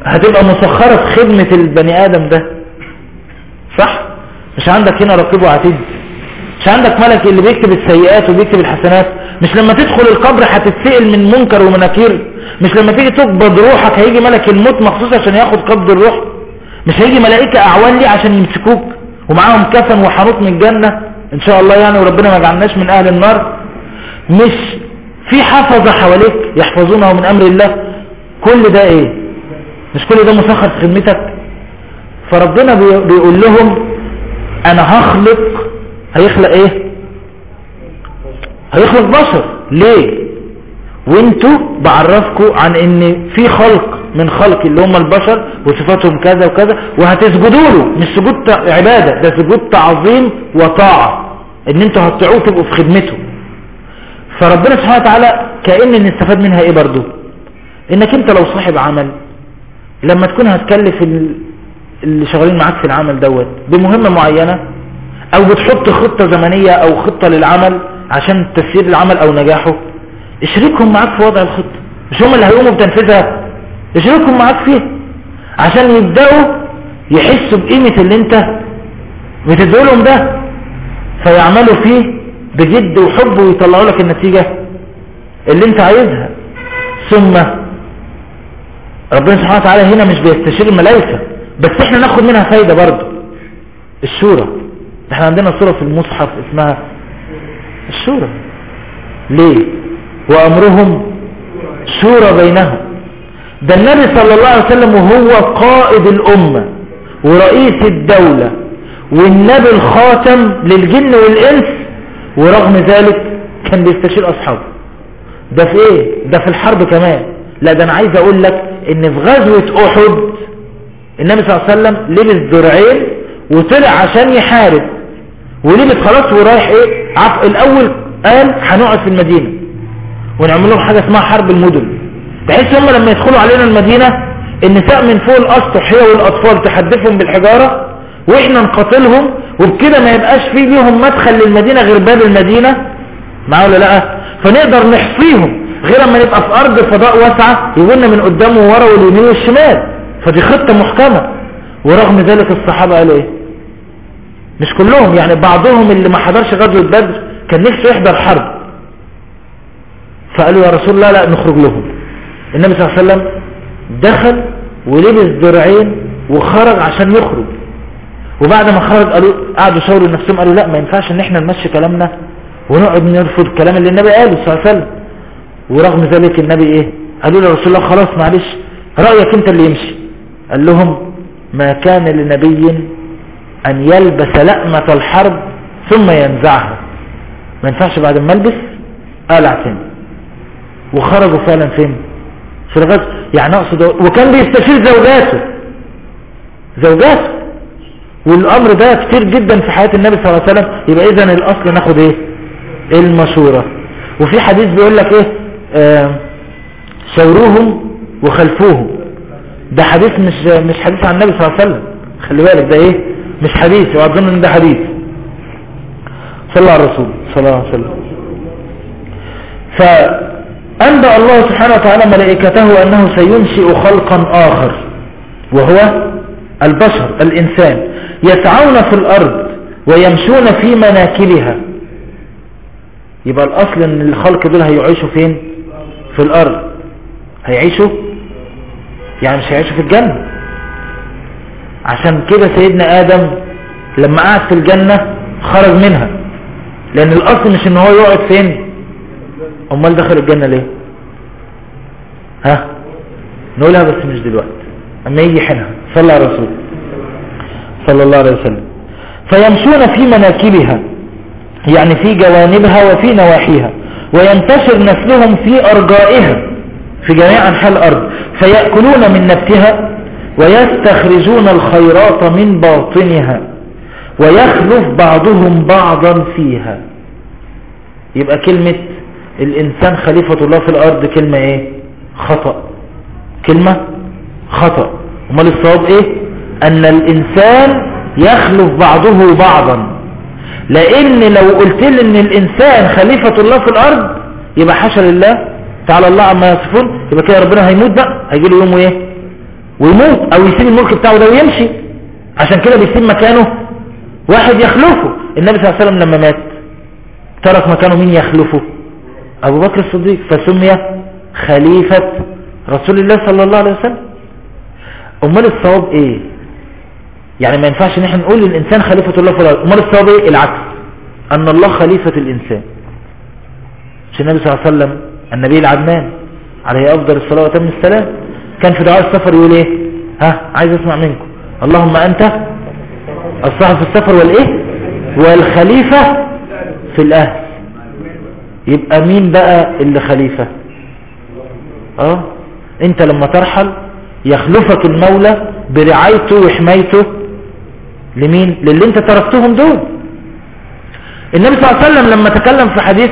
هتبقى مسخرة في خدمة البني آدم ده، صح؟ مش عندك هنا رقيب وعتيد؟ مش عندك ملك اللي بيكتب السيئات وبيكتب الحسنات؟ مش لما تدخل القبر هتتسئل من منكر ومناكير؟ مش لما تيجي تقبض روحك هيجي ملك الموت مخصوص عشان ياخد قبض الروح؟ مش هيجي ملائكة أعوان لي عشان يمسكوك ومعاهم كفن وحنوط من الجنة إن شاء الله يعني، وربنا ما جعلناش من أهل النار؟ مش في حفظة حواليك يحفظونه من أمر الله؟ كل ده إيه؟ مش كل ده مسخر في خدمتك؟ فربنا بيقول لهم أنا هيخلق إيه؟ هيخلق بشر. ليه؟ وانتوا بعرفكم عن ان في خلق من خلق اللي هم البشر وصفاتهم كذا وكذا، وهتسجدوا له. مش سجود عبادة، ده سجود تعظيم وطاعة، ان انتوا هتطيعوه تبقوا في خدمته. فربنا سبحانه وتعالى كأن نستفاد منها ايه برضو؟ انك انت لو صاحب عمل لما تكون هتكلف اللي شغالين معاك في العمل دوت بمهمة معينة، او بتحط خطة زمنية او خطة للعمل عشان تسيير العمل او نجاحه، اشركهم معاك في وضع الخطة. مش هم اللي هيقوموا بتنفيذها، اشركهم معاك فيها عشان يبدأوا يحسوا بقيمة اللي انت بتدولهم ده، فيعملوا فيه بجد وحب ويطلعوا لك النتيجة اللي انت عايزها. ثم ربنا سبحانه وتعالى هنا مش بيستشير الملائكة بس، احنا ناخد منها فايدة برضو. الشورى، احنا عندنا سورة في المصحف اسمها الشورى. ليه؟ وأمرهم شورى بينهم. ده النبي صلى الله عليه وسلم وهو قائد الأمة ورئيس الدولة والنبي الخاتم للجن والإنس، ورغم ذلك كان بيستشير أصحابه. ده في ايه؟ ده في الحرب كمان. لا ده انا عايز اقول لك ان في غزوة احد النبي صلى الله عليه وسلم لبس درعين وطلع عشان يحارب، ولبس خلاص ورايح ايه الاول قال هنقعد في المدينة ونعمل لهم حاجة اسمها حرب المدن، بحيث هم لما يدخلوا علينا المدينة النساء من فوق الاسطح هي والاطفال تحدفهم بالحجارة واحنا نقاتلهم، وبكده ما يبقاش فيه ليهم مدخل للمدينة غير باب المدينة. معاه ولا لا؟ فنقدر نحصيهم غير اما نبقى في ارض فضاء واسعة يقولنا من قدام وورا واليمين والشمال. فدي خطة محكمة. ورغم ذلك الصحابة قالوا ايه؟ مش كلهم يعني، بعضهم اللي ما حضرش غزوة بدر كان نفسه يحضر حرب، فقالوا يا رسول الله لا نخرج لهم. النبي صلى الله عليه وسلم دخل ولبس درعين وخرج عشان يخرج، وبعد ما خرج قعدوا شاوروا نفسهم قالوا لا ما ينفعش ان احنا نمشي كلامنا ونقعد نرفض الكلام اللي النبي قاله صلى الله عليه وسلم. ورغم ذلك النبي ايه؟ قالوا له رسول الله خلاص معلش رأيك انت اللي يمشي. قال لهم ما كان لنبي ان يلبس لأمة الحرب ثم ينزعها. ما ينفعش بعد ما البس قلع تاني. وخرجوا فعلا فين؟ في الغزو. يعني اقصد وكان بيستشير زوجاته والامر ده كتير جدا في حياة النبي صلى الله عليه وسلم. يبقى اذا الاصل ناخد ايه؟ المشورة. وفي حديث بيقول لك ايه؟ شوروهم وخلفوهم. ده حديث مش حديث عن النبي صلى الله عليه وسلم، خلي بالك ده ايه؟ مش حديث، واظن ان ده حديث صلى الله على الرسول صلى الله عليه وسلم. فأنبأ الله سبحانه وتعالى ملائكته أنه سينشئ خلقا آخر وهو البشر الإنسان، يسعون في الأرض ويمشون في مناكبها. يبقى الأصل أن الخلق دول هيعيشوا فين؟ في الأرض. هيعيشوا يعني مش هيعيشوا في الجنة. عشان كده سيدنا آدم لما قعد في الجنة خرج منها، لأن الأصل مش أنه هو يقعد فين. أمال دخل الجنة ليه؟ ها نقولها بس مش دلوقتي، أما يجي حينها. صلى على الرسول صلى الله عليه وسلم. فيمشون في مناكبها يعني في جوانبها وفي نواحيها، وينتشر نسلهم في أرجائها في جميع أنحاء الأرض، فيأكلون من نبتها ويستخرجون الخيرات من باطنها، ويخلف بعضهم بعضا فيها. يبقى كلمة الإنسان خليفة الله في الأرض كلمة إيه؟ خطأ. كلمة خطأ. ومال الصواب إيه؟ أن الإنسان يخلف بعضه بعضا، لأن لو قلت لي أن الإنسان خليفة الله في الأرض يبقى حاشا لله تعالى الله عما يصفون، يبقى كده ربنا هيموت بقى، هيجي له يوم إيه؟ ويموت او يسيب الملك بتاعه ده ويمشي، عشان كده بيسيب مكانه واحد يخلفه. النبي صلى الله عليه وسلم لما مات ترك مكانه مين يخلفه؟ ابو بكر الصديق، فسمي خليفة رسول الله صلى الله عليه وسلم. امال الصواب ايه؟ يعني ما ينفعش ان احنا نقول الانسان خليفة الله في الارض. امال الصواب ايه؟ العكس، ان الله خليفة الانسان. مش النبي صلى الله عليه وسلم النبي العدنان عليه افضل الصلاة وتم السلام كان في دعاء السفر يقول ايه؟ عايز اسمع منكم، اللهم انت الصاحب في السفر والايه والخليفة في الاهل. يبقى مين بقى اللي خليفة؟ انت لما ترحل يخلفك المولى برعايته وحمايته لمين؟ للي انت تركتهم دول. النبي صلى الله عليه وسلم لما تكلم في حديث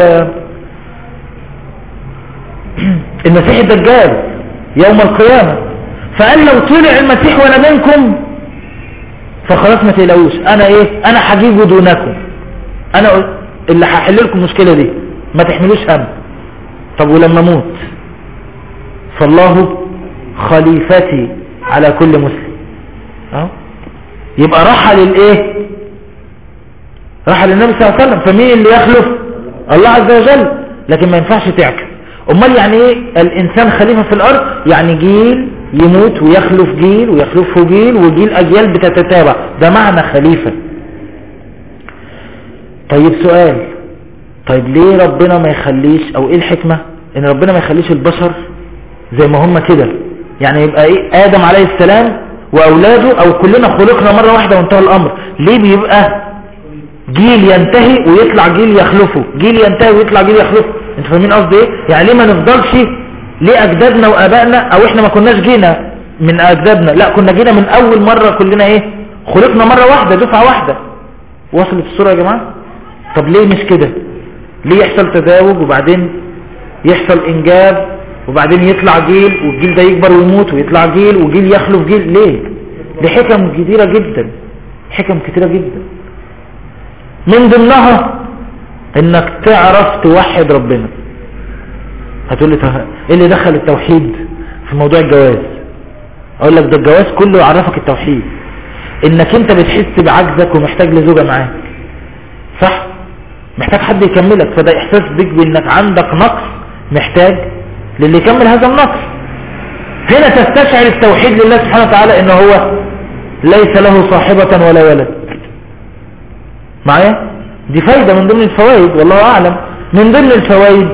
المسيح الدجال يوم القيامة فقال لو طلع المسيح وانا بينكم فخلاص ما تقلقوش، انا هجيبه دونكم، انا اللي هحل لكم المشكلة دي، ما تحملوش هم. طب ولما موت؟ فالله خليفتي على كل مسلم. يبقى رحل الايه؟ رحل النبي صلى الله عليه وسلم، فمين اللي يخلف؟ الله عز وجل. لكن ما ينفعش تعكس. امال يعني ايه الانسان خليفة في الارض؟ يعني جيل يموت ويخلف جيل ويخلفه جيل وجيل اجيال بتتتابع، ده معنى خليفة. طيب سؤال، طيب ليه ربنا ما يخليش، او ايه الحكمة ان ربنا ما يخليش البشر زي ما هم كده؟ يعني يبقى ايه ادم عليه السلام واولاده او كلنا خلقنا مرة واحدة وانتهى الامر. ليه بيبقى جيل ينتهي ويطلع جيل يخلفه، جيل ينتهي ويطلع جيل يخلفه؟ انتوا فاهمين قصدي ايه؟ يعني ليه ما نفضلش؟ ليه اجدادنا وابائنا، او احنا ما كناش جينا من اجدادنا، لا كنا جينا من اول مرة كلنا ايه خلقنا مرة واحدة دفعة واحدة. وصلت الصورة يا جماعة؟ طب ليه مش كده؟ ليه يحصل تزاوج وبعدين يحصل انجاب وبعدين يطلع جيل والجيل ده يكبر ويموت ويطلع جيل وجيل يخلف جيل؟ ليه؟ لحكم كتيرة جدا، حكم كتيرة جدا. من ضمنها انك تعرف توحد ربنا. هتقول لي ايه اللي دخل التوحيد في موضوع الجواز؟ اقول لك ده الجواز كله يعرفك التوحيد، انك انت بتحس بعجزك ومحتاج لزوجة معاك، صح؟ محتاج حد يكملك، فده احساس بك بانك عندك نقص محتاج للي يكمل هذا النقص. هنا تستشعر التوحيد لله سبحانه وتعالى انه هو ليس له صاحبة ولا ولد. معايا؟ دي فايدة من ضمن الفوائد والله اعلم. من ضمن الفوائد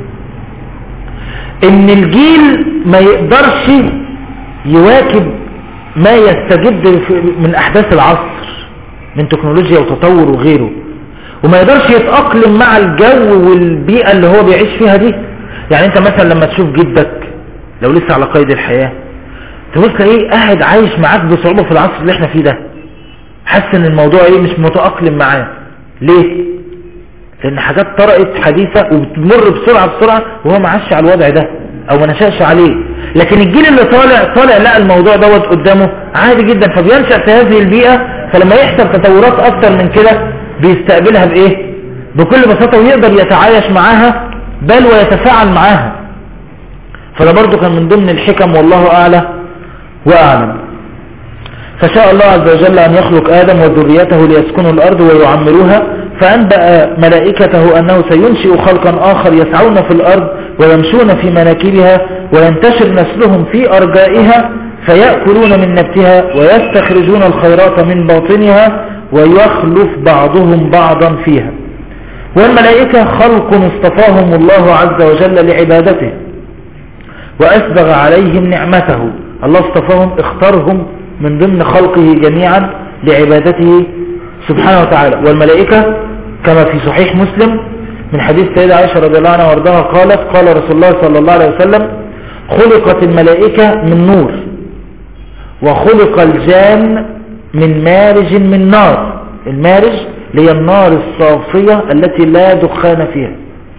ان الجيل ما يقدرش يواكب ما يستجد من احداث العصر من تكنولوجيا وتطور وغيره، وما يقدرش يتأقلم مع الجو والبيئة اللي هو بيعيش فيها دي. يعني انت مثلا لما تشوف جدك لو لسه على قيد الحياة تبص ايه قاعد عايش معاك بصعوبة في العصر اللي احنا فيه ده، حاسس ان الموضوع ايه مش متأقلم معاه. ليه؟ لان حاجات طرقت حديثة وبتمر بسرعة وهو ما عاش على الوضع ده او ما نشأش عليه. لكن الجيل اللي طالع لا الموضوع دوت قدامه عادي جدا، فبينشأ في هذه البيئة، فلما يحصل تطورات اكتر من كده بيستقبلها بايه؟ بكل بساطة، ويقدر يتعايش معاها بل ويتفاعل معاها. فده برضو كان من ضمن الحكم والله اعلى واعلم. فشاء الله عز وجل ان يخلق ادم وذريته ليسكنوا الارض ويعمروها، فانبأ ملائكته انه سينشئ خلقا اخر يسعون في الارض ويمشون في مناكبها وينتشر نسلهم في ارجائها فيأكلون من نبتها ويستخرجون الخيرات من باطنها ويخلف بعضهم بعضا فيها. والملائكة خلق اصطفاهم الله عز وجل لعبادته وأسبغ عليهم نعمته. الله اصطفاهم اختارهم من ضمن خلقه جميعا لعبادته سبحانه وتعالى. والملائكة كما في صحيح مسلم من حديث سيدة عائشة رضي الله عنها وارضاها قالت قال رسول الله صلى الله عليه وسلم خلقت الملائكة من نور وخلق الجان من مارج من نار. المارج هي النار الصافية التي لا دخان فيها.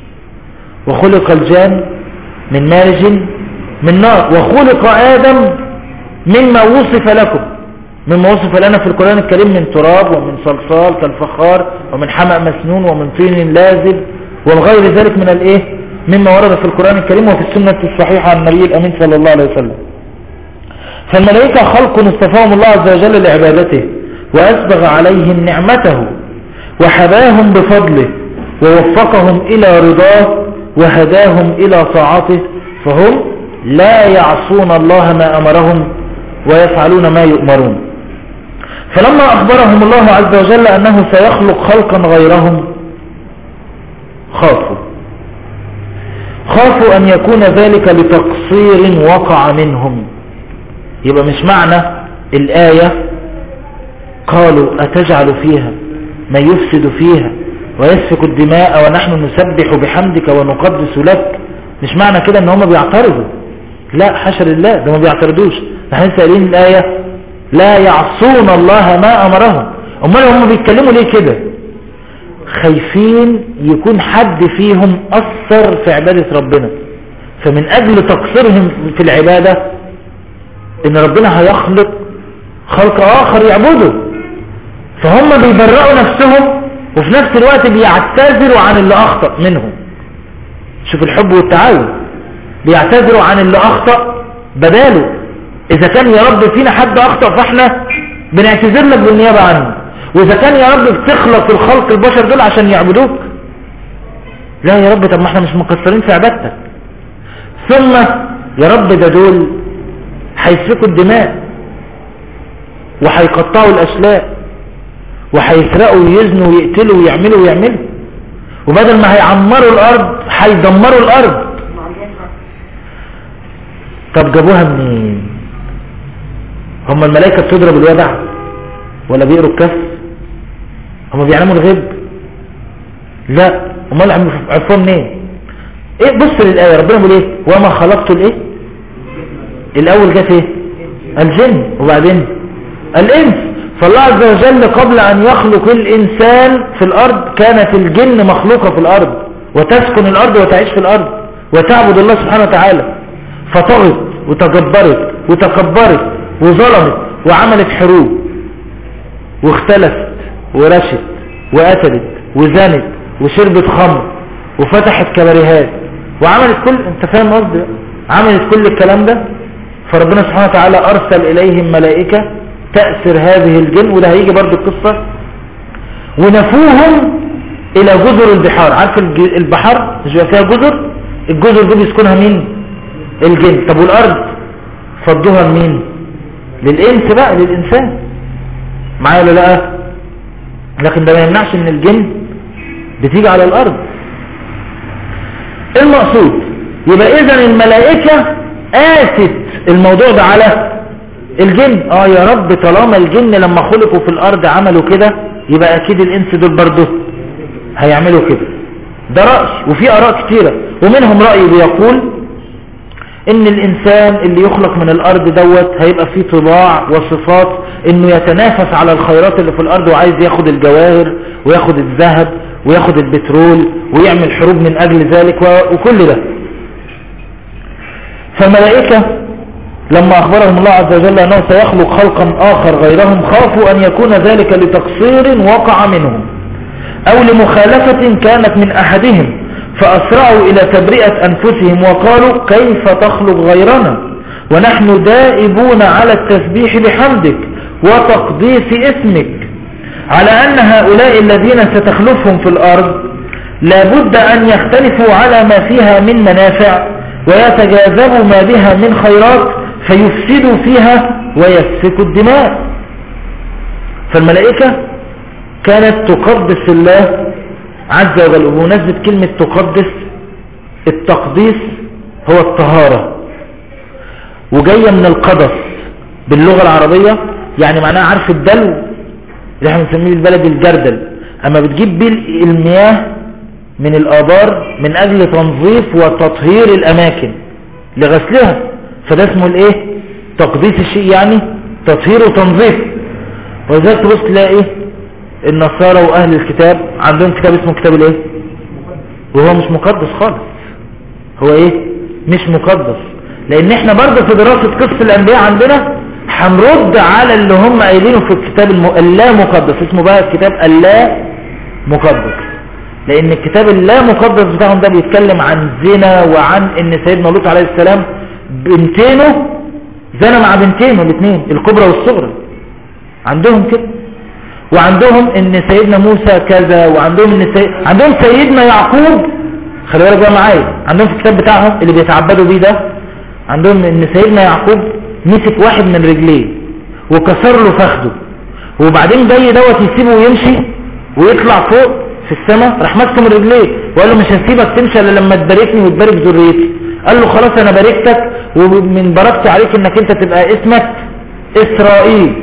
وخلق الجان من مارج من نار. وخلق آدم مما وصف لكم، مما وصف لنا في القرآن الكريم من تراب ومن صلصال كالفخار ومن حمأ مسنون ومن طين لازب ومن غير ذلك من الايه مما ورد في القرآن الكريم وفي السنة الصحيحة عن النبي الأمين صلى الله عليه وسلم. فالملائكة خلق اصطفاهم الله عز وجل لعبادته وأسبغ عليهم نعمته وحباهم بفضله ووفقهم إلى رضاه وهداهم إلى طاعته، فهم لا يعصون الله ما أمرهم ويفعلون ما يؤمرون. فلما أخبرهم الله عز وجل أنه سيخلق خلقا غيرهم خافوا أن يكون ذلك لتقصير وقع منهم. يبقى مش معنى الآية قالوا أتجعل فيها ما يفسد فيها ويسفك الدماء ونحن نسبح بحمدك ونقدس لك، مش معنى كده ان هم بيعترضوا، لا حاشا لله، ده ما بيعترضوش. نحن سألين الآية لا يعصون الله ما أمرهم. امال هم بيتكلموا ليه كده؟ خايفين يكون حد فيهم أثر في عبادة ربنا، فمن أجل تقصيرهم في العبادة ان ربنا هيخلق خلق آخر يعبده، فهم بيبرئوا نفسهم وفي نفس الوقت بيعتذروا عن اللي أخطأ منهم. شوف الحب والتعاون، بيعتذروا عن اللي أخطأ بداله. إذا كان يا رب فينا حد أخطأ فإحنا بنعتذر لك بالنيابة عنه، وإذا كان يا رب بتخلق الخلق البشر دول عشان يعبدوك، لا يا رب طب ما احنا مش مقصرين في عبادتك. ثم يا رب ده دول هيسفكوا الدماء وهيقطعوا الأشلاء وهيسرقوا ويزنوا ويقتلوا ويعملوا وبدل ما هيعمروا الأرض هيدمروا الأرض. طب جابوها منين؟ هم الملائكة بتضرب الودع ولا بيقروا الكف؟ هم بيعلموا الغيب؟ لا، امال عرفوها منين؟ ايه؟ بص للآية، ربنا بيقول ايه؟ وما خلقت الايه؟ الاول جت ايه؟ الجن، وبعدين الانس. فالله عز وجل قبل ان يخلق الانسان في الارض كانت الجن مخلوقة في الارض وتسكن الارض وتعيش في الارض وتعبد الله سبحانه وتعالى، فطغت وتجبرت وتكبرت وظلمت وعملت حروب واختلفت ورشت وقتلت وزنت وشربت خمر وفتحت كباريهات وعملت كل، انت فاهم قصدي؟ عملت كل الكلام ده. فربنا سبحانه وتعالى ارسل اليهم ملائكة تأثر هذه الجن، وده هيجي برضو القصة، ونفوهم الى جزر البحار. عارف البحر مش بقى فيها جزر؟ الجزر دي بيسكنها مين؟ الجن. طب والارض فضوها لمين؟ للانس بقى، للانسان. معايا ولا لا؟ لكن ده ما يمنعش ان الجن بتيجي على الارض. المقصود يبقى اذا الملائكة قاست الموضوع ده على الجن. يا رب طالما الجن لما خلقوا في الارض عملوا كده، يبقى اكيد الانس دول برضه هيعملوا كده. ده رأي، وفي اراء كتيرة، ومنهم رأي بيقول ان الانسان اللي يخلق من الارض دوت هيبقى فيه طباع وصفات انه يتنافس على الخيرات اللي في الارض، وعايز ياخد الجواهر وياخد الذهب وياخد البترول ويعمل حروب من اجل ذلك وكل ده. فالملائكة لما اخبرهم الله عز وجل انه سيخلق خلقا اخر غيرهم خافوا ان يكون ذلك لتقصير وقع منهم او لمخالفة كانت من احدهم، فأسرعوا إلى تبرئة أنفسهم وقالوا كيف تخلق غيرنا ونحن دائبون على التسبيح بحمدك وتقديس اسمك، على أن هؤلاء الذين ستخلفهم في الأرض لابد أن يختلفوا على ما فيها من منافع ويتجاذبوا ما بها من خيرات فيفسدوا فيها ويسفكوا الدماء. فالملائكة كانت تقدس الله عز وجل. وبمناسبة كلمة تقدس، التقديس هو الطهارة، وجاية من القدس باللغة العربية، يعني معناها عارف الدلو اللي احنا بنسميه بالبلد الجردل، اما بتجيب بيه المياه من الآبار من اجل تنظيف وتطهير الاماكن لغسلها، فده اسمه الايه؟ تقديس الشيء، يعني تطهير وتنظيف. وذلك تبص تلاقي النصارى واهل الكتاب عندهم كتاب اسمه كتاب الايه؟ وهو مش مقدس خالص. هو ايه؟ مش مقدس، لان احنا برضه في دراسة قصة الانبياء عندنا هنرد على اللي هم قايلينه في الكتاب اللا مقدس. اسمه بقى الكتاب اللا مقدس، لان الكتاب اللا مقدس بتاعهم ده بيتكلم عن زنا وعن ان سيدنا لوط عليه السلام بنتينه زنى مع بنتين والاثنين الكبرى والصغرى عندهم كده. وعندهم ان سيدنا موسى كذا، وعندهم عندهم سيدنا يعقوب، خلي بالك بقى معايا، عندهم في الكتاب بتاعهم اللي بيتعبدوا بيه ده، عندهم ان سيدنا يعقوب مسك واحد من رجليه وكسر له فخده، وبعدين جاي دوت يسيبه ويمشي ويطلع فوق في السماء، راح ماسكه من رجليه وقال له مش هسيبك تمشي الا لما تباركني وتبارك ذريتي. قال له خلاص انا باركتك، ومن بركتي عليك انك انت تبقى اسمك اسرائيل.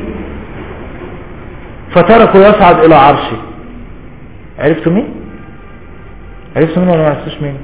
فتركوا يصعد الى عرشه. عرفتوا مين؟ عرفتوا مين ولا ما عرفتوش مين؟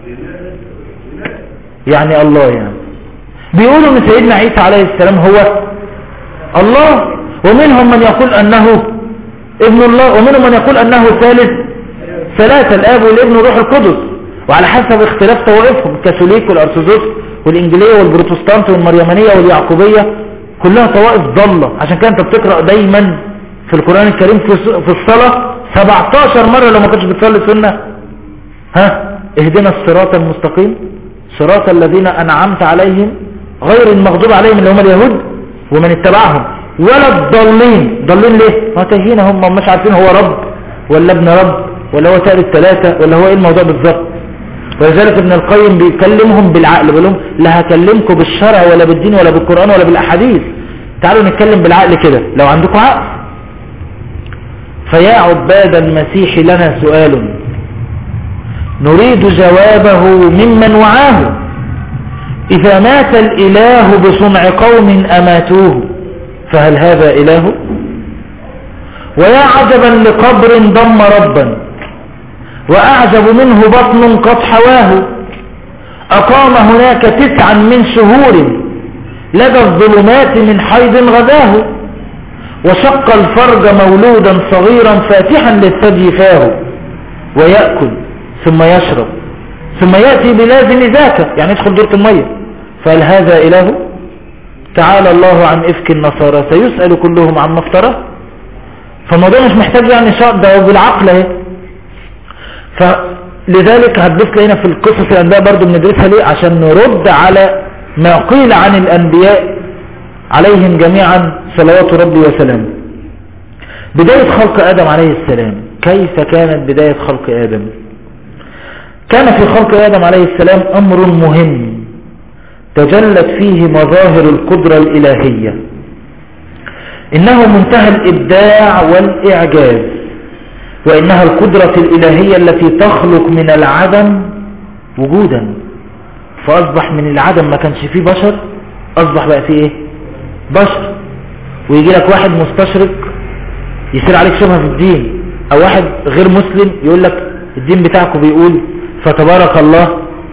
يعني الله. يعني بيقولوا ان سيدنا عيسى عليه السلام هو الله، ومنهم من يقول انه ابن الله، ومنهم من يقول انه ثلاثة، الاب والابن والروح القدس، وعلى حسب اختلاف طوائفهم، الكاثوليك والارثوذكس والانجيليه والبروتستانت والمريمانيه واليعقوبيه، كلها طوائف ضاله. عشان كده انت بتقرا دايما في القران الكريم في الصلاه 17 مره لو ما كنتش بتصلي سنه، اهدنا الصراط المستقيم صراط الذين انعمت عليهم غير المغضوب عليهم اللي هم اليهود ومن اتبعهم ولا الضالين. ضالين ليه؟ ما تهين، هم مش عارفين هو رب ولا ابن رب ولا هو ثالث ثلاثة ولا هو ايه الموضوع بالظبط. ولذلك ابن القيم بيكلمهم بالعقل، بيقول لهم لا هكلمكم بالشرع ولا بالدين ولا بالقرآن ولا بالاحاديث، تعالوا نتكلم بالعقل كده لو عندكم عقل. فيا عباد المسيح لنا سؤال نريد جوابه ممن وعاه، إذا مات الإله بصنع قوم أماتوه فهل هذا إله؟ ويا عجبا لقبر ضم ربا وأعجب منه بطن قد حواه، أقام هناك 9 من شهور لدى الظلمات من حيض غداه، وشق الفرج مولودا صغيرا فاتحا للثدي فاه، ويأكل ثم يشرب ثم يأتي بلازم ذاك، يعني يدخل دورة المية، فهل هذا إله؟ تعالى الله عن إفك النصارى سيسأل كلهم عما افترى. فالموضوع مش محتاج يعني ده بالعقل اهي. فلذلك هتبص لنا في القصص الأنبياء برضو بندرسها ليه؟ عشان نرد على ما قيل عن الأنبياء عليهم جميعا صلوات ربي وسلامه. بداية خلق آدم عليه السلام، كيف كانت بداية خلق آدم؟ كان في خلق آدم عليه السلام أمر مهم تجلت فيه مظاهر القدرة الإلهية، إنه منتهى الإبداع والإعجاز، وإنها القدرة الإلهية التي تخلق من العدم وجودا. فأصبح من العدم ما كانش فيه بشر، أصبح بقى فيه إيه؟ بشر. ويجي لك واحد مستشرق يصير عليك شبهة في الدين، أو واحد غير مسلم يقول لك الدين بتاعكم بيقول فتبارك الله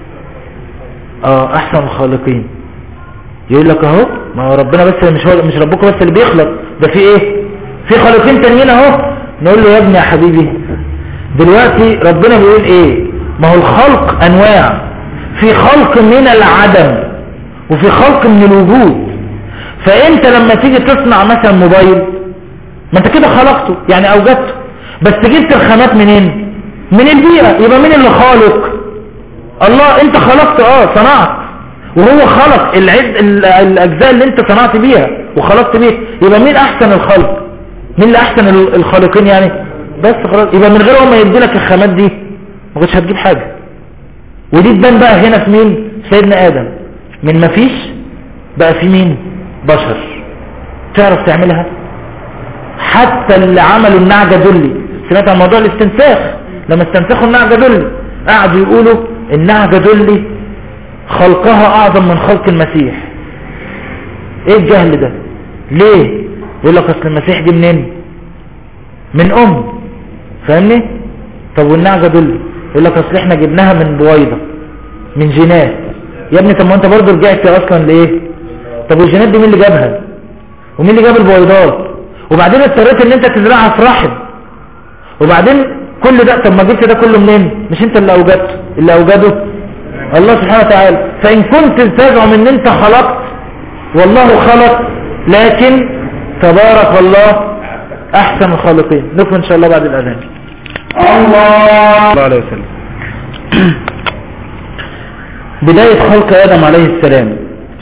أحسن الخالقين. يقول لك اهو ما هو ربنا بس مش ربكم بس اللي بيخلق، ده في ايه؟ في خالقين تانيين اهو. نقول له يا ابني يا حبيبي دلوقتي ربنا بيقول ايه؟ ما هو الخلق انواع، في خلق من العدم وفي خلق من الوجود. فانت لما تيجي تصنع مثلا موبايل، ما انت كده خلقته يعني اوجدته، بس جبت الخامات منين؟ من البيئة. يبقى مين اللي خالق؟ الله. انت خلقت صنعت، وهو خلق الاجزاء اللي انت صنعت بيها وخلقت بيها. يبقى مين احسن الخلق؟ مين اللي احسن الخالقين يعني؟ بس خلاص. يبقى من غير ما يدي لك الخامات دي ما كنتش هتجيب حاجة. ودي تبان بقى هنا في مين؟ سيدنا آدم. من ما فيش بقى في مين؟ بشر. تعرف تعملها؟ حتى اللي عملوا النعجة دولي، سمعت عن موضوع الاستنساخ؟ لما استنسخوا النعجة دولي قعدوا يقولوا النعجة دولي خلقها اعظم من خلق المسيح. ايه الجهل ده؟ ليه؟ يقول لك اصل المسيح دي منين؟ من فاهمني؟ طب والنعجة دولي يقول لك اصل احنا جبناها من بويضة، من جينات. يا ابني طب ما انت برضه رجعت اصلا لايه؟ طب والجينات دي مين اللي جابها؟ ومين اللي جاب البويضات؟ وبعدين اضطريت ان انت تزرعها في رحم، وبعدين كل ده. طب ما جبت ده كله منين؟ مش انت اللي اوجدته، اللي اوجده الله سبحانه وتعالى. فان كنت تزعم ان انت خلقت، والله خلق، لكن تبارك الله احسن الخالقين. نكمل ان شاء الله بعد الاذان. الله عليه وسلم. بداية خلق آدم عليه السلام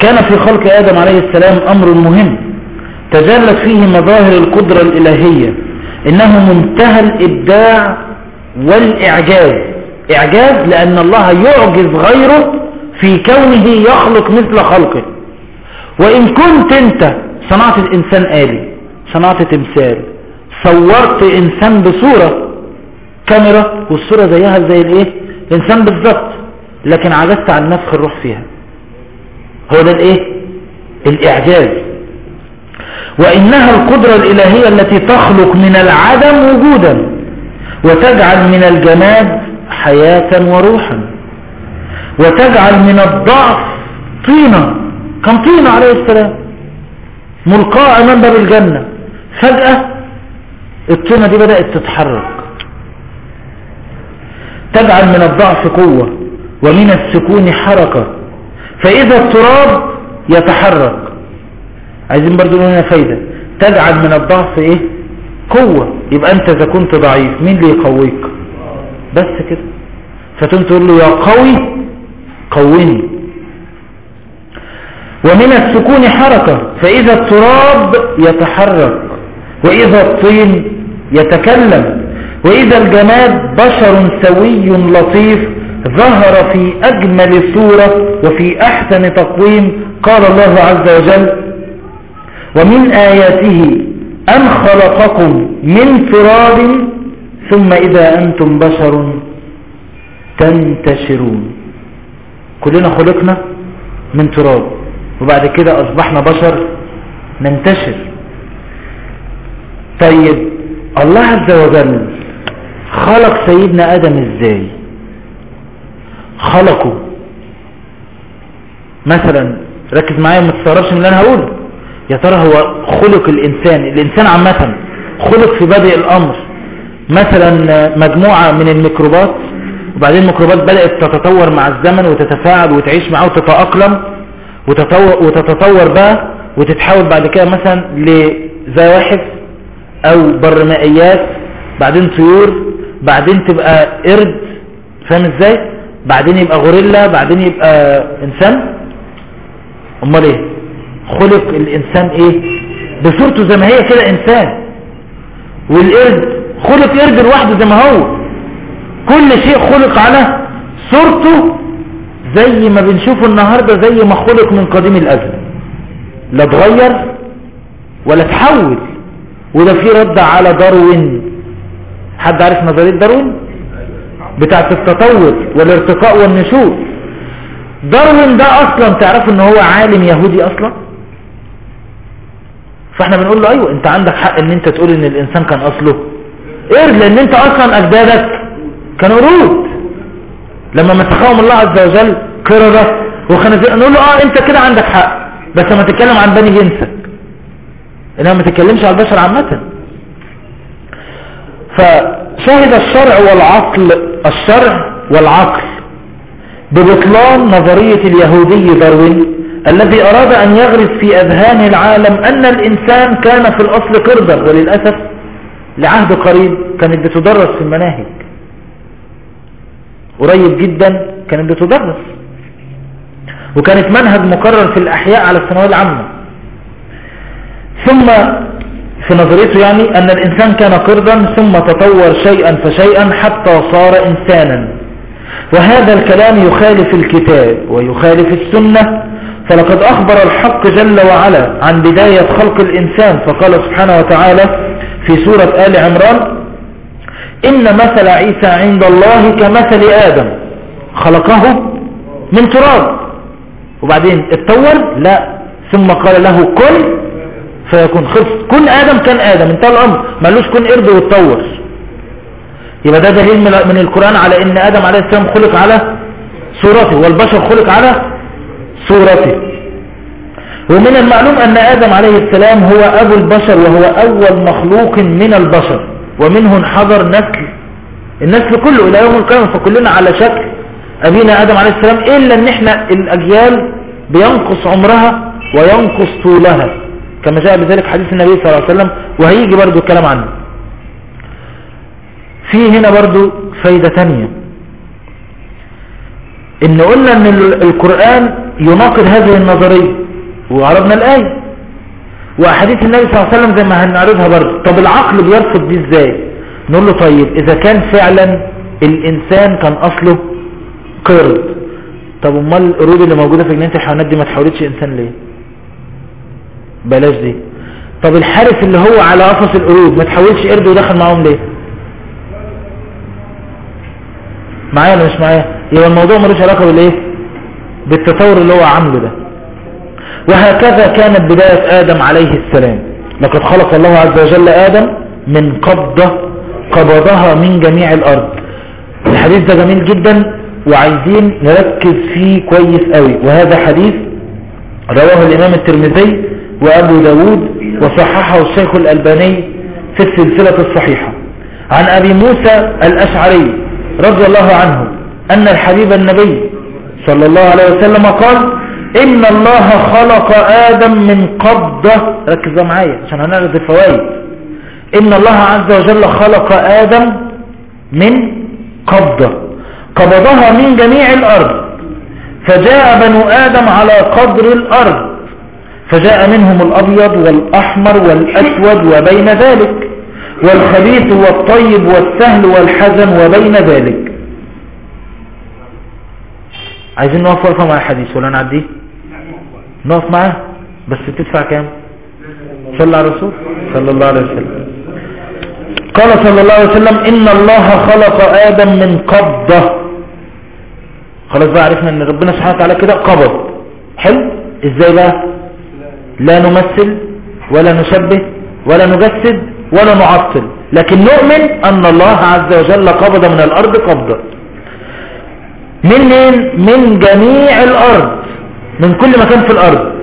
كان في خلق آدم عليه السلام أمر مهم تجلت فيه مظاهر القدرة الإلهية، إنه منتهى الإبداع والإعجاز. إعجاز لأن الله يعجز غيره في كونه يخلق مثل خلقه. وإن كنت أنت صنعت الإنسان آلي، صنعت تمثال، صورت إنسان بصورة كاميرا والصورة زيها زي الإيه؟ الإنسان بالضبط، لكن عجزت عن نفخ الروح فيها. هو ده الإيه؟ الإعجاز. وإنها القدرة الإلهية التي تخلق من العدم وجودا وتجعل من الجماد حياة وروحا وتجعل من الضعف طينة. كان طينة عليه السلام ملقاة أمام باب الجنة، فجأة الطينة دي بدأت تتحرك. تجعل من الضعف قوة ومن السكون حركة، فإذا التراب يتحرك. عايزين برضو لنا فايدة، تجعل من الضعف ايه؟ قوة. يبقى انت اذا كنت ضعيف مين اللي يقويك؟ بس كده. فتقوم تقول له يا قوي قويني. ومن السكون حركة، فإذا التراب يتحرك وإذا الطين يتكلم وإذا الجماد بشر سوي لطيف ظهر في أجمل صورة وفي أحسن تقويم. قال الله عز وجل ومن آياته أن خلقكم من تراب ثم إذا أنتم بشر تنتشرون. كلنا خلقنا من تراب وبعد كده أصبحنا بشر ننتشر. طيب الله عز وجل خلق سيدنا آدم ازاي؟ خلقه مثلا، ركز معايا ما تستغربش من اللي انا هقوله. يا ترى هو خلق الانسان عامة خلق في بدء الامر مثلا مجموعة من الميكروبات، وبعدين الميكروبات بدأت تتطور مع الزمن وتتفاعل وتعيش معه وتتأقلم وتتطور بقى وتتحول بعد كده مثلا لزواحف او برمائيات، بعدين طيور، بعدين تبقى قرد، فاهم ازاي؟ بعدين يبقى غوريلا، بعدين يبقى انسان. امال ايه؟ خلق الانسان ايه؟ بصورته زي ما هي كده انسان. والقرد خلق قرد لوحده زي ما هو. كل شيء خلق على صورته زي ما بنشوفه النهاردة، زي ما خلق من قديم الازل، لا اتغير ولا تحول. وده في رد على داروين. حد عارف نظرية داروين بتاعت التطور والارتقاء والنشوء؟ داروين ده اصلا تعرف ان هو عالم يهودي اصلا. فاحنا بنقول له ايوه انت عندك حق ان انت تقول ان الانسان كان اصله قرد، لان انت اصلا اجدادك كانوا قرود. لما مسخهم الله عز وجل قردة وخنازير نقول له انت كده عندك حق، بس لما تتكلم عن بني جنسك، انما ما تتكلمش على البشر عامة. فشهد الشرع والعقل ببطلان نظرية اليهودي داروين الذي أراد أن يغرس في أذهان العالم أن الإنسان كان في الأصل قردا. وللأسف لعهد قريب كانت بتدرس في المناهج، قريب جدا كانت بتدرس، وكانت منهج مقرر في الأحياء على الثانوية العامة. ثم في نظريته يعني أن الإنسان كان قردا ثم تطور شيئا فشيئا حتى صار إنسانا. وهذا الكلام يخالف الكتاب ويخالف السنة. فلقد أخبر الحق جل وعلا عن بداية خلق الإنسان، فقال سبحانه وتعالى في سورة آل عمران إن مثل عيسى عند الله كمثل آدم خلقه من تراب وبعدين اتطور، لا، ثم قال له كن فيكون. خلص، كن آدم كان آدم، انتهى الأمر، ما قالوش كن قرد واتطور. يبقى ده دليل من القرآن على ان آدم عليه السلام خلق على صورته والبشر خلق على صورته. ومن المعلوم أن آدم عليه السلام هو أبو البشر وهو أول مخلوق من البشر، ومنه انحدر النسل كله إلى يوم القيامة، فكلنا على شكل أبينا آدم عليه السلام، إلا أن احنا الأجيال بينقص عمرها وينقص طولها كما جاء بذلك حديث النبي صلى الله عليه وسلم، وهيجي برضو الكلام عنه. في هنا برضو فايدة تانية، ان قلنا ان القرآن يناقض هذه النظرية وعرضنا الآية وأحاديث النبي صلى الله عليه وسلم زي ما هنعرضها برضه. طب العقل بيرفض دي ازاي؟ نقول له طيب اذا كان فعلا الانسان كان اصله قرد، طب امال القرود اللي موجودة في جنينة الحيوانات دي ما تحولتش انسان ليه؟ بلاش دي. طب الحارس اللي هو على قفص القرود ما تحولش قرد ودخل معاهم ليه؟ معايا ولا مش معايا؟ يبقى الموضوع ملوش علاقة بالايه؟ بالتطور اللي هو عامله ده. وهكذا كانت بداية آدم عليه السلام. لقد خلق الله عز وجل آدم من قبضة قبضها من جميع الأرض. الحديث ده جميل جدا وعايزين نركز فيه كويس قوي. وهذا حديث رواه الإمام الترمذي وأبو داود وصححه الشيخ الألباني في السلسلة الصحيحة عن أبي موسى الأشعري رضي الله عنه أن الحبيب النبي صلى الله عليه وسلم قال إن الله خلق آدم من قبضة. ركز معايا عشان هنعرض الفوائد. إن الله عز وجل خلق آدم من قبضة قبضها من جميع الأرض فجاء بنو آدم على قدر الأرض فجاء منهم الأبيض والأحمر والأسود وبين ذلك والخبيث والطيب والسهل والحزن وبين ذلك. عايزين نقف وقفة مع الحديث ولا نعديه؟ نقف معاه بس تدفع كام؟ صلى على الرسول صلى الله عليه وسلم. قال صلى الله عليه وسلم إن الله خلق آدم من قبضة. خلاص بقى عرفنا ان ربنا سبحانه وتعالى كده قبض. حلو. ازاي بقى؟ لا نمثل ولا نشبه ولا نجسد ولا نعطل، لكن نؤمن ان الله عز وجل قبض من الارض قبضة. من جميع الارض، من كل مكان في الارض.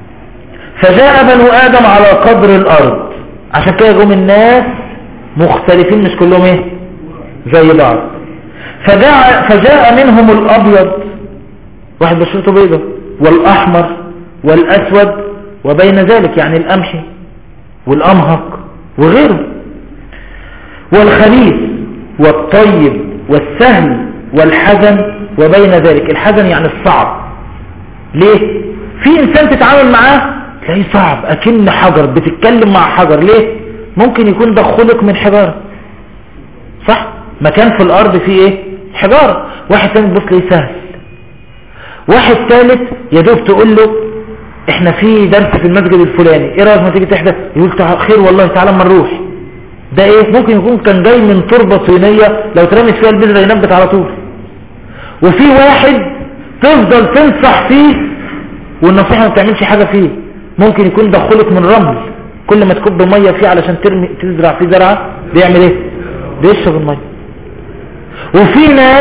فجاء بنو ادم على قدر الارض. عشان كده جم الناس مختلفين مش كلهم ايه زي بعض. فجاء منهم الابيض واحد بشرته بيضة والاحمر والاسود وبين ذلك يعني القمحي والامهق وغيره والخبيث والطيب والسهل والحزن وبين ذلك. الحزن يعني الصعب. ليه؟ في انسان تتعامل معاه تلاقيه صعب اكن حجر، بتتكلم مع حجر. ليه؟ ممكن يكون ده خلق من حجارة، صح؟ مكان في الارض فيه ايه؟ حجارة. واحد تاني تبص ليه سهل. واحد ثالث يدوب تقول له احنا في درس في المسجد الفلاني، ايه رأيك ما تيجي تحدث؟ يقول خير والله تعالى ما نروح. ده ايه؟ ممكن يكون كان جاي من تربة صينية لو ترمت فيها البذرة ينبت على طول. وفي واحد تفضل تنصح فيه والنصيحة ما بتعملش حاجة فيه. ممكن يكون ده خلق من رمل، كل ما تكب مية فيه علشان تزرع فيه زرعة بيعمل ايه؟ بيشرب المية. وفي ناس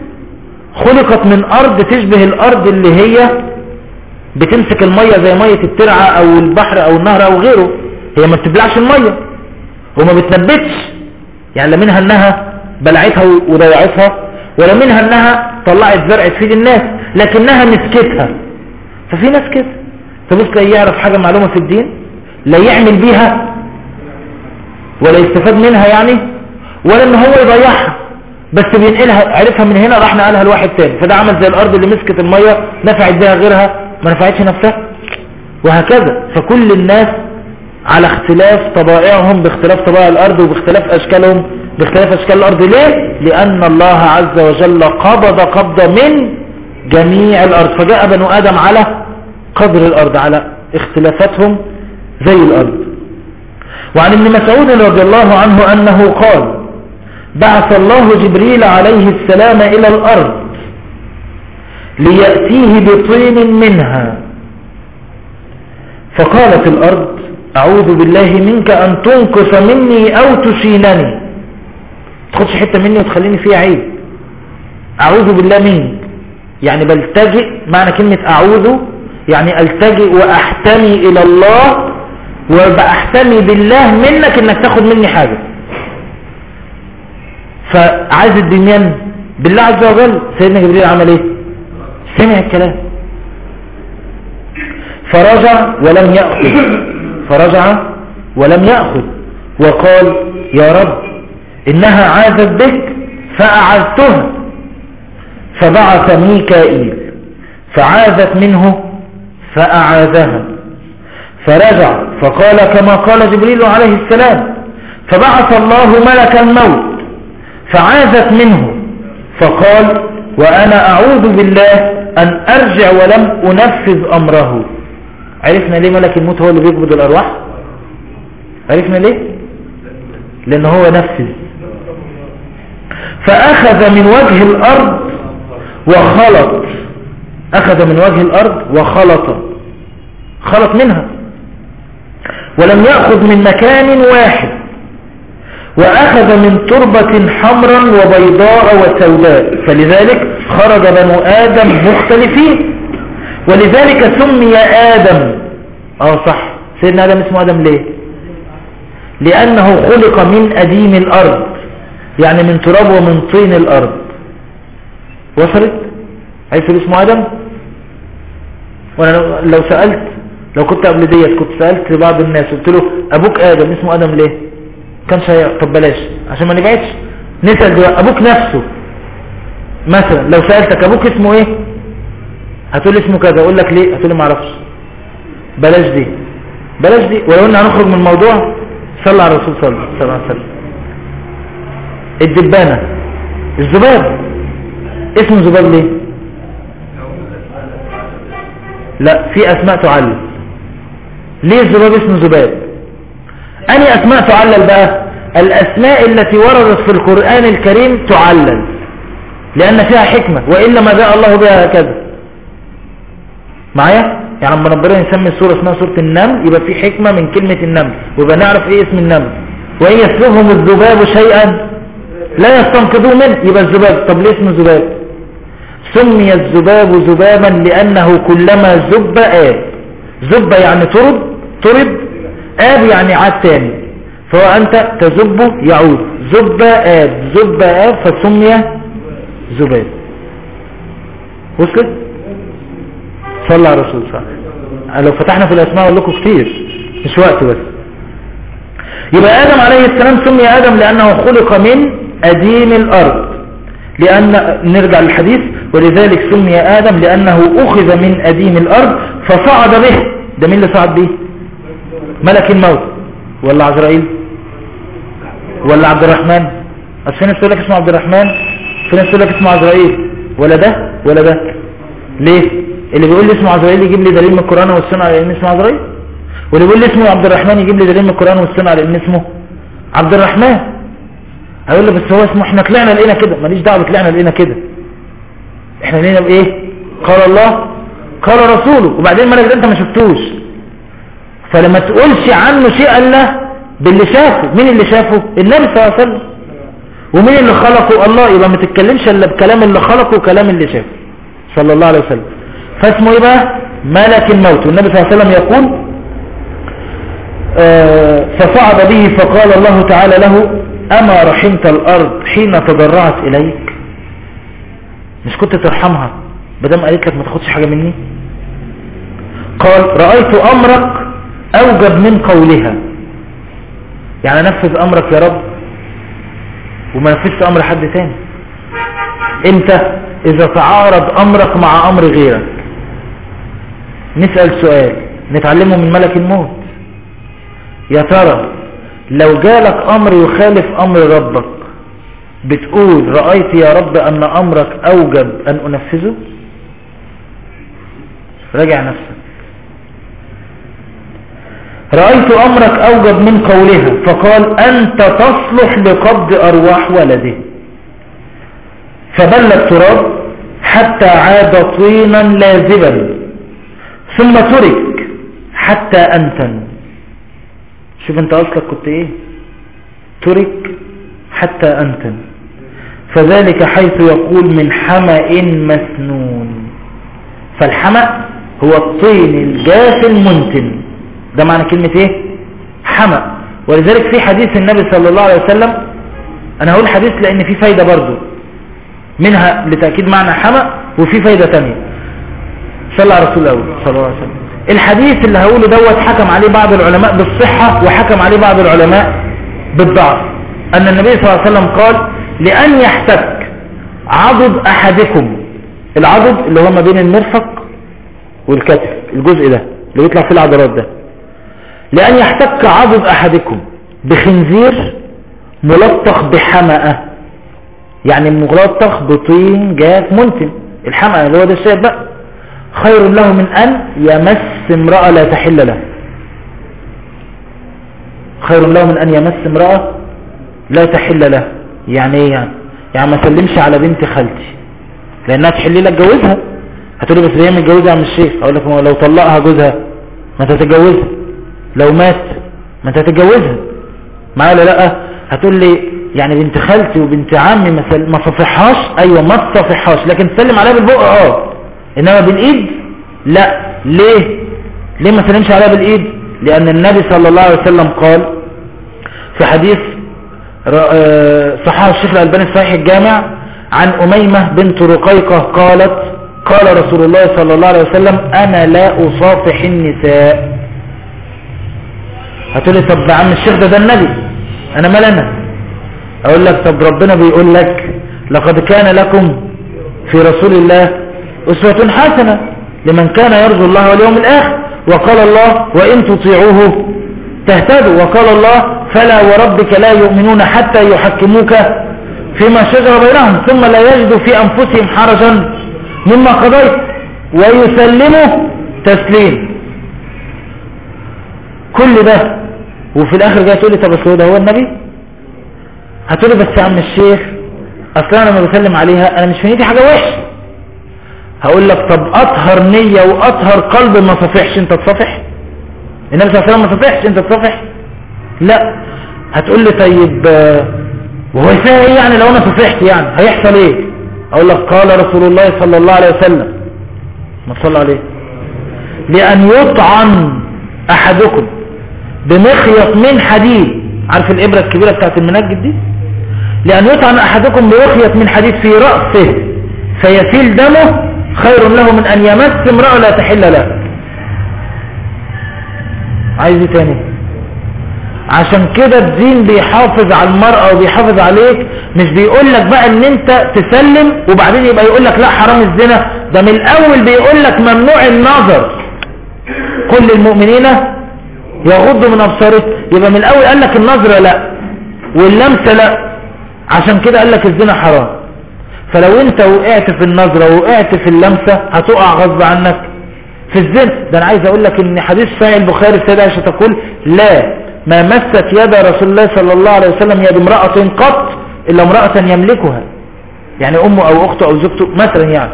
خلقت من ارض تشبه الارض اللي هي بتمسك المية زي مية الترعة او البحر او النهر او غيره. هي ما بتبلعش المية وما بتنبتش، يعني لا منها انها بلعتها وضيعتها ولا منها انها طلعت زرع تفيد الناس، لكنها مسكتها. ففي ناس كده تبص لا يعرف حاجة معلومة في الدين لا يعمل بيها ولا يستفاد منها يعني، ولا ان هو يضيعها، بس بينقلها عرفها من هنا راح نقلها لواحد تاني. فده عمل زي الارض اللي مسكت المية نفعت بها غيرها ما نفعتش نفسها، وهكذا. فكل الناس على اختلاف طبائعهم باختلاف طبائع الارض وباختلاف اشكالهم باختلاف اشكال الارض. ليه؟ لان الله عز وجل قبض قبضة من جميع الارض. فجاء بنو ادم على قدر الارض على اختلافاتهم زي الارض. وعن ابن مسعود رضي الله عنه انه قال بعث الله جبريل عليه السلام الى الارض ليأتيه بطين منها، فقالت الارض اعوذ بالله منك ان تنقص مني او تشينني، تاخدش حتة مني وتخليني فيها عيب. اعوذ بالله منك يعني بلتجئ، معنى كلمة اعوذ يعني التجئ واحتمي الى الله وبأحتمي بالله منك انك تاخد مني حاجة. فعايز الدنيان بالله عز وجل. سيدنا جبريل عمل ايه؟ سمع الكلام فرجع ولم يأخذ وقال يا رب إنها عاذت بك فأعذتها فبعث ميكائيل فعاذت منه فأعاذها، فرجع فقال كما قال جبريل عليه السلام، فبعث الله ملك الموت فعاذت منه فقال وأنا أعوذ بالله أن أرجع ولم أنفذ أمره. عرفنا ليه ملك الموت هو اللي بيقبض الأرواح؟ عرفنا ليه؟ لأنه هو نفذ. فأخذ من وجه الأرض وخلط، أخذ من وجه الأرض خلط منها، ولم يأخذ من مكان واحد، وأخذ من تربة حمرا وبيضاء وسوداء، فلذلك خرج بنو آدم مختلفين، ولذلك سمي آدم. صح، سيدنا آدم اسمه آدم ليه؟ لأنه خلق من أديم الأرض، يعني من تراب ومن طين الأرض. وصلت؟ عرفت اسمه آدم؟ وانا لو كنت قبل ديت كنت سألت بعض الناس قلت له أبوك آدم اسمه آدم ليه؟ كانش طب بلاش عشان ما نبعدش، نسأل دلوقتي أبوك نفسه مثلا. لو سألتك أبوك اسمه ايه هتقول اسمه كذا، اقول لك ليه هتقول لي ما اعرفش. بلاش دي ولو ان هنخرج من الموضوع صلى على الرسول صلى الله عليه وسلم. الدبانة، الذباب اسمه ذباب ليه؟ لا، في اسماء تعلل. ليه الذباب اسمه ذباب؟ أني أسماء تعلل بقى؟ الأسماء التي وردت في القرآن الكريم تعلل لأن فيها حكمة، وإلا ما جاء الله بها هكذا. معايا؟ يعني لما ربنا يسمي السورة اسمها سورة النمل يبقى في حكمة من كلمة النمل، ويبقى نعرف ايه اسم النمل. وإن يسلبهم الذباب شيئا لا يستنقذوه منه، يبقى الذباب. طب ليه اسمه ذباب؟ سمي الذباب ذبابا لأنه كلما ذب آب. ذب يعني طرد، آب يعني عاد تاني، فهو أنت تذبه يعود، ذب آب فسمي ذباب. وصلت؟ صلى على الرسول صلى الله عليه وسلم. لو فتحنا في الأسماء أقول لكم كتير، مش وقت بس. يبقى آدم عليه السلام سمي آدم لأنه خلق من أديم الأرض، لأن نرجع للحديث ولذلك سمي آدم لأنه أخذ من أديم الأرض فصعد به. ده مين اللي صعد به؟ ملك الموت ولا عزرائيل ولا عبد الرحمن؟ في ناس تقول لك اسمه عبد الرحمن، في ناس تقول لك اسمه عزرائيل، ولا ده. ليه؟ اللي بيقول لي اسمه عزرائيل يجيب لي دليل من القرآن والسنة على ان اسمه عزرائيل، واللي بيقول لي اسمه عبد الرحمن يجيب لي دليل من القرآن والسنة على ان اسمه عبد الرحمن. هيقول لي بس هو اسمه، احنا طلعنا لقينا كده. ماليش دعوه طلعنا لقينا كده، احنا لقينا بايه؟ قال الله قال رسوله، وبعدين مالك ده انت ما شفتوش، فلما تقولش عنه شيء الا باللي شافه. مين اللي شافه؟ النبي صلى الله عليه وسلم. ومين اللي خلقه؟ الله. يبقى ما تتكلمش الا بكلام اللي خلقه وكلام اللي شافه صلى الله عليه وسلم. فاسمه ايه بقى؟ ملك الموت. والنبي صلى الله عليه وسلم يقول فصعد به فقال الله تعالى له أما رحمت الأرض حين تضرعت إليك؟ مش كنت ترحمها بدم قالت لك ما تاخدش حاجة مني؟ قال رأيت أمرك أوجب من قولها، يعني نفذ أمرك يا رب وما نفذت أمر حد تاني. انت إذا تعارض أمرك مع أمر غيرك. نسأل سؤال نتعلمه من ملك الموت، يا ترى لو جالك أمر يخالف أمر ربك بتقول رأيت يا رب أن أمرك أوجب أن أنفذه؟ راجع نفسك. رأيت أمرك أوجب من قولها فقال أنت تصلح لقبض أرواح ولده، فبل التراب حتى عاد طينا لازبا ثم ترك حتى أنتن. شوف انت أصلك كنت ايه؟ ترك حتى أنتن. فذلك حيث يقول من حمأ مسنون. فالحمأ هو الطين الجاف المنتن، ده معنى كلمة ايه؟ حمأ. ولذلك في حديث النبي صلى الله عليه وسلم، انا هقول حديث لان في فايدة برضو منها لتأكيد معنى حمأ، وفي فايدة تانية. صلى على رسول الله صلى الله عليه وسلم. الحديث اللي هقوله دوت حكم عليه بعض العلماء بالصحة وحكم عليه بعض العلماء بالضعف. أن النبي صلى الله عليه وسلم قال لأن يحتك عضد أحدكم العضد اللي هو ما بين المرفق والكتف، الجزء ده اللي بيطلع فيه العضلات ده، لأن يحتك عضد أحدكم بخنزير ملطخ بحمأة، يعني ملطخ بطين جاف منتن، الحمأة اللي هو ده الشيء بقى، خير له من أن يمس امرأة لا تحل له. خير له من أن يمس امرأة لا تحل له. يعني ايه يعني ما سلمش على بنت خالتي لأنها تحل لك جوزها. هتقولي بس هي متجوزها عم الشيخ، أقول لك لو طلقها جوزها ما تتجوزها، لو مات ما تتجوزها معايا ولا لا؟ هتقول لي يعني بنت خالتي وبنت عمي ما صفحهاش، ايوه ما تصفحهاش، لكن تسلم عليها بالبق انما بالايد لا. ليه ما سلمش عليها بالايد؟ لان النبي صلى الله عليه وسلم قال في حديث صححه الشيخ الألباني في صحيح الجامع عن أميمة بنت رقيقة قالت قال رسول الله صلى الله عليه وسلم أنا لا أصافح النساء. هتقولي طب عم الشيخ ده النبي، أنا مال أنا؟ أقول لك طب ربنا بيقول لك لقد كان لكم في رسول الله أسوة حسنة لمن كان يرجو الله واليوم الآخر، وقال الله وإن تطيعوه تهتدوا، وقال الله فلا وربك لا يؤمنون حتى يحكموك فيما شجر بينهم ثم لا يجدوا في أنفسهم حرجا مما قضيت ويسلموا تسليم. كل ده وفي الآخر جاي تقول لي طب أصل ده هو النبي؟ هتقول لي بس يا عم الشيخ أصلا أنا لما بسلم عليها أنا مش في نيتي حاجة وحشة. هقول لك طب أطهر نية وأطهر قلب ما صفحش أنت تصفح؟ النبي صلى الله عليه وسلم ما صفحش أنت تصفح؟ لا. هتقول لي طيب وهو يفعل ايه يعني لو انا صفحت يعني هيحصل ايه؟ اقول لك قال رسول الله صلى الله عليه وسلم ما صلى عليه لأن يطعن احدكم بمخيط من حديد، عارف الابرة الكبيرة بتاعت المنجد دي؟ لأن يطعن احدكم بمخيط من حديد في رأسه فيسيل دمه خير له من ان يمس امرأة لا تحل له. عايز ايه تاني؟ عشان كده الدين بيحافظ على المرأة وبيحافظ عليك، مش بيقول لك بقى ان انت تسلم وبعدين يبقى يقول لك لا حرام الزنا، ده من الاول بيقول لك ممنوع النظر، كل المؤمنين يغضوا من ابصارهم، يبقى من الاول قال لك النظر لا واللمسة لا، عشان كده قال لك الزنا حرام. فلو انت وقعت في النظرة وقعت في اللمسة هتقع غصب عنك في الزنا. ده انا عايز اقول لك ان حديث صحيح البخاري السيدة عائشة تقول لا ما مست يد رسول الله صلى الله عليه وسلم يد امرأة قط إلا امرأة يملكها، يعني أمه أو أخته أو زوجته مثلا يعني.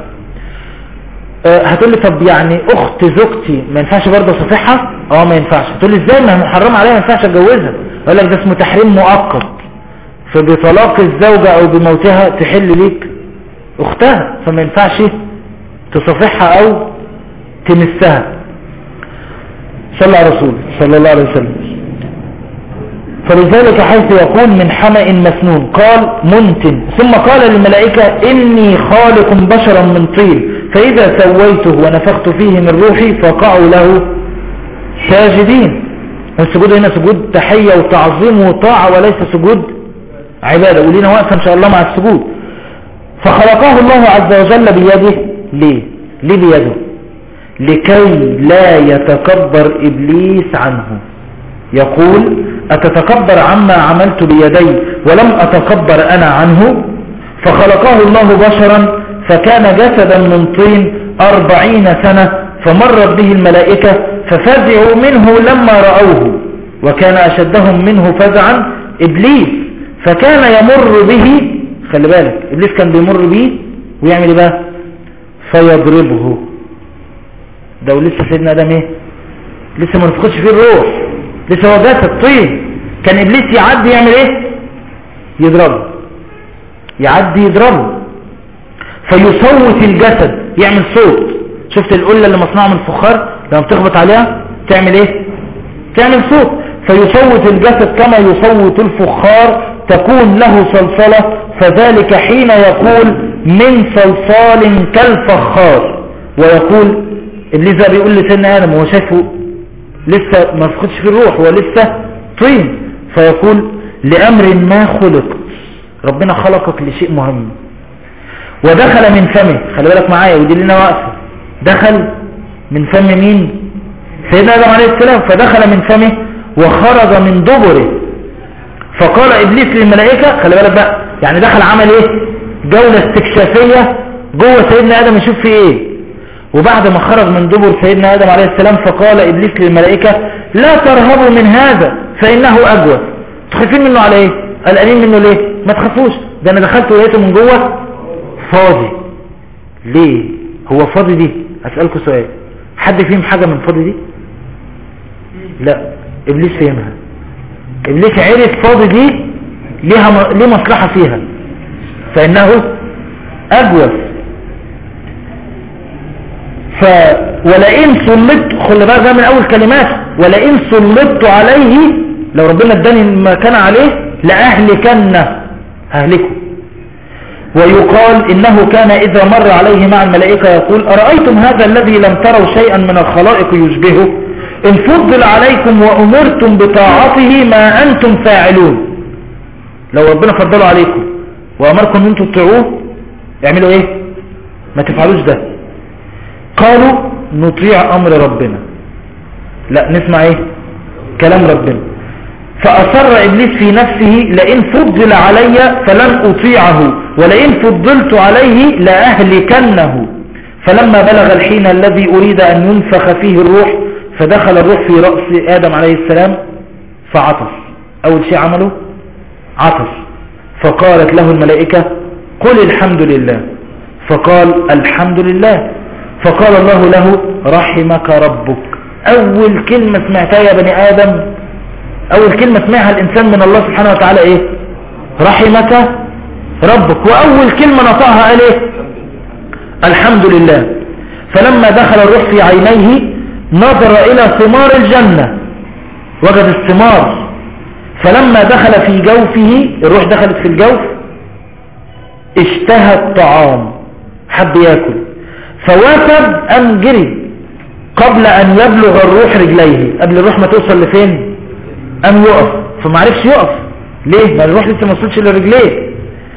هتقول لي طب يعني أخت زوجتي ما ينفعش برضه صفحها؟ ما ينفعش. هتقول لي إزاي ما محرم عليها ما ينفعش أتجوزها؟ أقول لك ده اسمه تحريم مؤقت، فبطلاق الزوجة أو بموتها تحل ليك أختها، فما ينفعش تصفحها أو تمسها. صلى على رسول صلى الله عليه وسلم. فلذلك حيث يقول من حمأ مسنون قال منتن، ثم قال للملائكة إني خالق بشرا من طين فإذا سويته ونفخت فيه من روحي فقعوا له ساجدين. السجود هنا سجود تحية وتعظيم وطاعة وليس سجود عبادة، ولينا وقفة إن شاء الله مع السجود. فخلقه الله عز وجل بيده. ليه بيده؟ لكي لا يتكبر إبليس عنه، يقول أتتكبر عما عملت بيدي ولم أتكبر أنا عنه؟ فخلقه الله بشرا فكان جسدا من طين 40 سنة فمرت به الملائكة ففزعوا منه لما رأوه، وكان أشدهم منه فزعا إبليس فكان يمر به. خلي بالك إبليس كان بيمر به ويعمل إيه بقى؟ فيضربه. ده ولسه سيدنا آدم إيه؟ لسه ما نفقدش فيه الروح، لسه هو جسد طين. كان إبليس يعدي يعمل إيه؟ يضربه، يعدي يضربه فيصوت الجسد، يعمل صوت. شفت القلة اللي مصنوعة من الفخار لما بتخبط عليها تعمل إيه؟ تعمل صوت. فيصوت الجسد كما يصوت الفخار تكون له صلصلة، فذلك حين يقول من صلصال كالفخار. ويقول إبليس بيقول لسيدنا آدم وهو شايفه لسه ما فقدش في الروح ولسه طين، فيقول لأمر ما خلق، ربنا خلقك لشيء مهم، ودخل من فمه، خلي بالك معايا ودي لنا واقفة، دخل من فم مين؟ سيدنا آدم عليه السلام. فدخل من فمه وخرج من دبره. فقال إبليس للملائكة، خلي بالك بقى، يعني دخل عمل ايه؟ جولة استكشافية جوه سيدنا آدم يشوف فيه ايه. وبعد ما خرج من دبر سيدنا آدم عليه السلام فقال إبليس للملائكة لا ترهبوا من هذا فإنه أجوف. تخافين منه على ايه؟ قلقانين منه ليه؟ ما تخافوش، ده انا دخلت ولقيته من جوه فاضي. ليه هو فاضي دي؟ أسألكم سؤال، حد فيهم حاجة من فاضي دي؟ لا، إبليس فهمها. إبليس عرف فاضي دي ليه مصلحة فيها، فإنه أجوف. ولئن سلطت، خلي بالك بقى من أول كلمات، ولئن سلطت عليه، لو ربنا اداني مكان عليه لأهلكنه، ههلكه. ويقال إنه كان إذا مر عليه مع الملائكة يقول أرأيتم هذا الذي لم تروا شيئا من الخلائق يشبهه، إن فضل عليكم وأمرتم بطاعته ما أنتم فاعلون. لو ربنا فضلوا عليكم وأمركم أن أنتم تطيعوه اعملوا إيه؟ ما تفعلوش ده. قالوا نطيع أمر ربنا، لا نسمع إيه؟ كلام ربنا. فأصر إبليس في نفسه لئن فضل علي فلن أطيعه ولئن فضلت عليه لأهلكنه. فلما بلغ الحين الذي أريد أن ينفخ فيه الروح فدخل الروح في رأس آدم عليه السلام فعطس. أول شيء عمله عطس. فقالت له الملائكة قل الحمد لله، فقال الحمد لله. فقال الله له رحمك ربك. أول كلمة سمعتها يا بني آدم، أول كلمة سمعها الإنسان من الله سبحانه وتعالى إيه؟ رحمك ربك. وأول كلمة نطقها قال إيه؟ الحمد لله. فلما دخل الروح في عينيه نظر إلى ثمار الجنة وجد الثمار. فلما دخل في جوفه، الروح دخلت في الجوف، اشتهى الطعام، حب يأكل، فوثب أم جري قبل أن يبلغ الروح رجليه، قبل الروح ما توصل لفين أم يقف، فمعرفش يقف. ليه؟ ما الروح لسه ما وصلش لرجليه.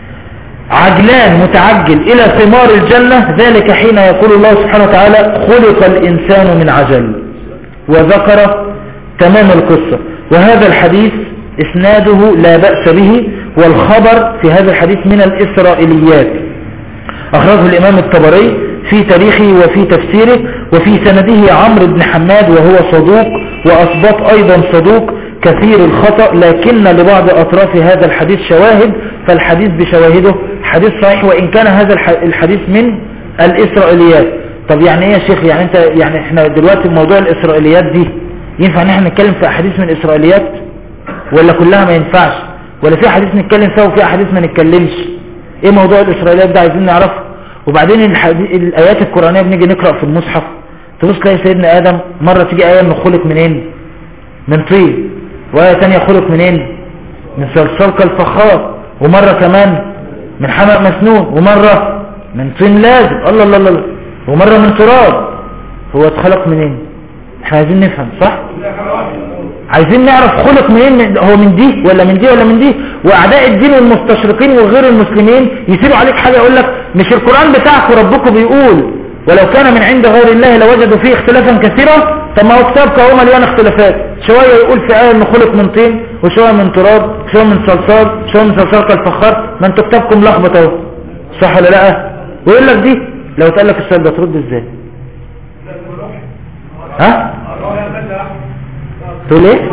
عجلان متعجل إلى ثمار الجنة، ذلك حين يقول الله سبحانه وتعالى خلق الإنسان من عجل. وذكر تمام القصة. وهذا الحديث إسناده لا بأس به، والخبر في هذا الحديث من الإسرائيليات. أخرجه الإمام الطبري في تاريخه وفي تفسيره، وفي سنده عمرو بن حماد وهو صدوق، وأثبت أيضا صدوق كثير الخطأ، لكن لبعض أطراف هذا الحديث شواهد، فالحديث بشواهده حديث صحيح، وإن كان هذا الحديث من الإسرائيليات. طب يعني إيه يا شيخ؟ يعني أنت يعني إحنا دلوقتي موضوع الإسرائيليات دي ينفع إن إحنا نتكلم في أحاديث من الإسرائيليات ولا كلها ما ينفعش؟ ولا في أحاديث نتكلم فيها وفي أحاديث ما نتكلمش؟ إيه موضوع الإسرائيليات ده؟ عايزين نعرفه. وبعدين الآيات القرآنية بنيجي نقرأ في المصحف تبص تلاقي سيدنا آدم مرة تيجي آية إنه خلق منين؟ من طين. وآية تانية خلق منين؟ من صلصال كالفخار. ومرة كمان من حمأ مسنون. ومرة من طين لازب. الله الله الله. ومرة من تراب. هو اتخلق منين؟ احنا عايزين نفهم صح؟ عايزين نعرف خلق منين، هو من دي ولا من دي ولا من دي. واعداء الدين والمستشرقين وغير المسلمين يسيبوا عليك حاجة يقول لك مش القرآن بتاعك وربكم بيقول ولو كان من عند غير الله لوجدوا فيه اختلافا كثيرا. طب ما هو كتابك هو مليان اختلافات، شوية يقول في آية انه خلق من طين وشوية من تراب شوية من صلصال شوية من صلصال كالفخار. ما انتوا كتابكم لخبط اهو، صح ولا لا؟ ويقول لك دي لو اتقال لك السؤال ده ترد ازاي؟ ها؟ تقول ايه؟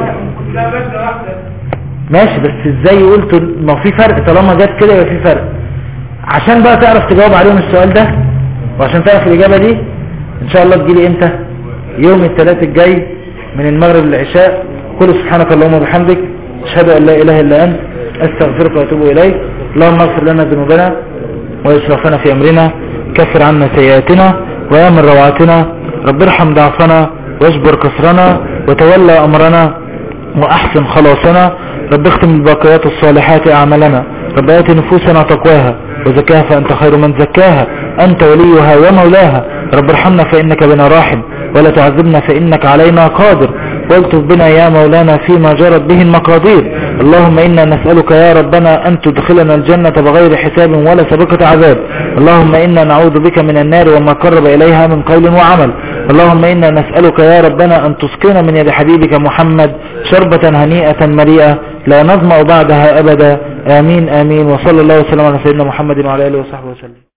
ماشي، بس ازاي يقول ما في فرق؟ طالما جت كده يبقى في فرق. عشان بقى تعرف تجاوب عليهم السؤال ده وعشان تعرف الإجابة دي ان شاء الله تجيلي امتى؟ يوم الثلاث الجاي من المغرب للعشاء. قل سبحانك اللهم وبحمدك اشهد ان لا اله الا انت استغفرك واتوب اليك. اللهم اغفر لنا ذنوبنا واسرافنا في امرنا، كفر عنا سيئاتنا وامن روعاتنا، رب ارحم ضعفنا واجبر كسرنا وتولى امرنا واحسن خلاصنا. رب اختم الباقيات الصالحات اعمالنا، رب آت نفوسنا تقواها وزكاها فانت خير من زكاها، انت وليها ومولاها. رب ارحمنا فانك بنا راحم ولا تعذبنا فانك علينا قادر. والطف بنا يا مولانا فيما جرت به المقادير. اللهم إنا نسألك يا ربنا أن تدخلنا الجنة بغير حساب ولا سابقة عذاب. اللهم إنا نعوذ بك من النار وما قرب إليها من قول وعمل. اللهم إنا نسألك يا ربنا أن تسقينا من يد حبيبك محمد شربة هنيئة مريئة لا نظمأ بعدها أبدا. آمين آمين. وصلى الله وسلم على سيدنا محمد وعلى آله وصحبه وسلم.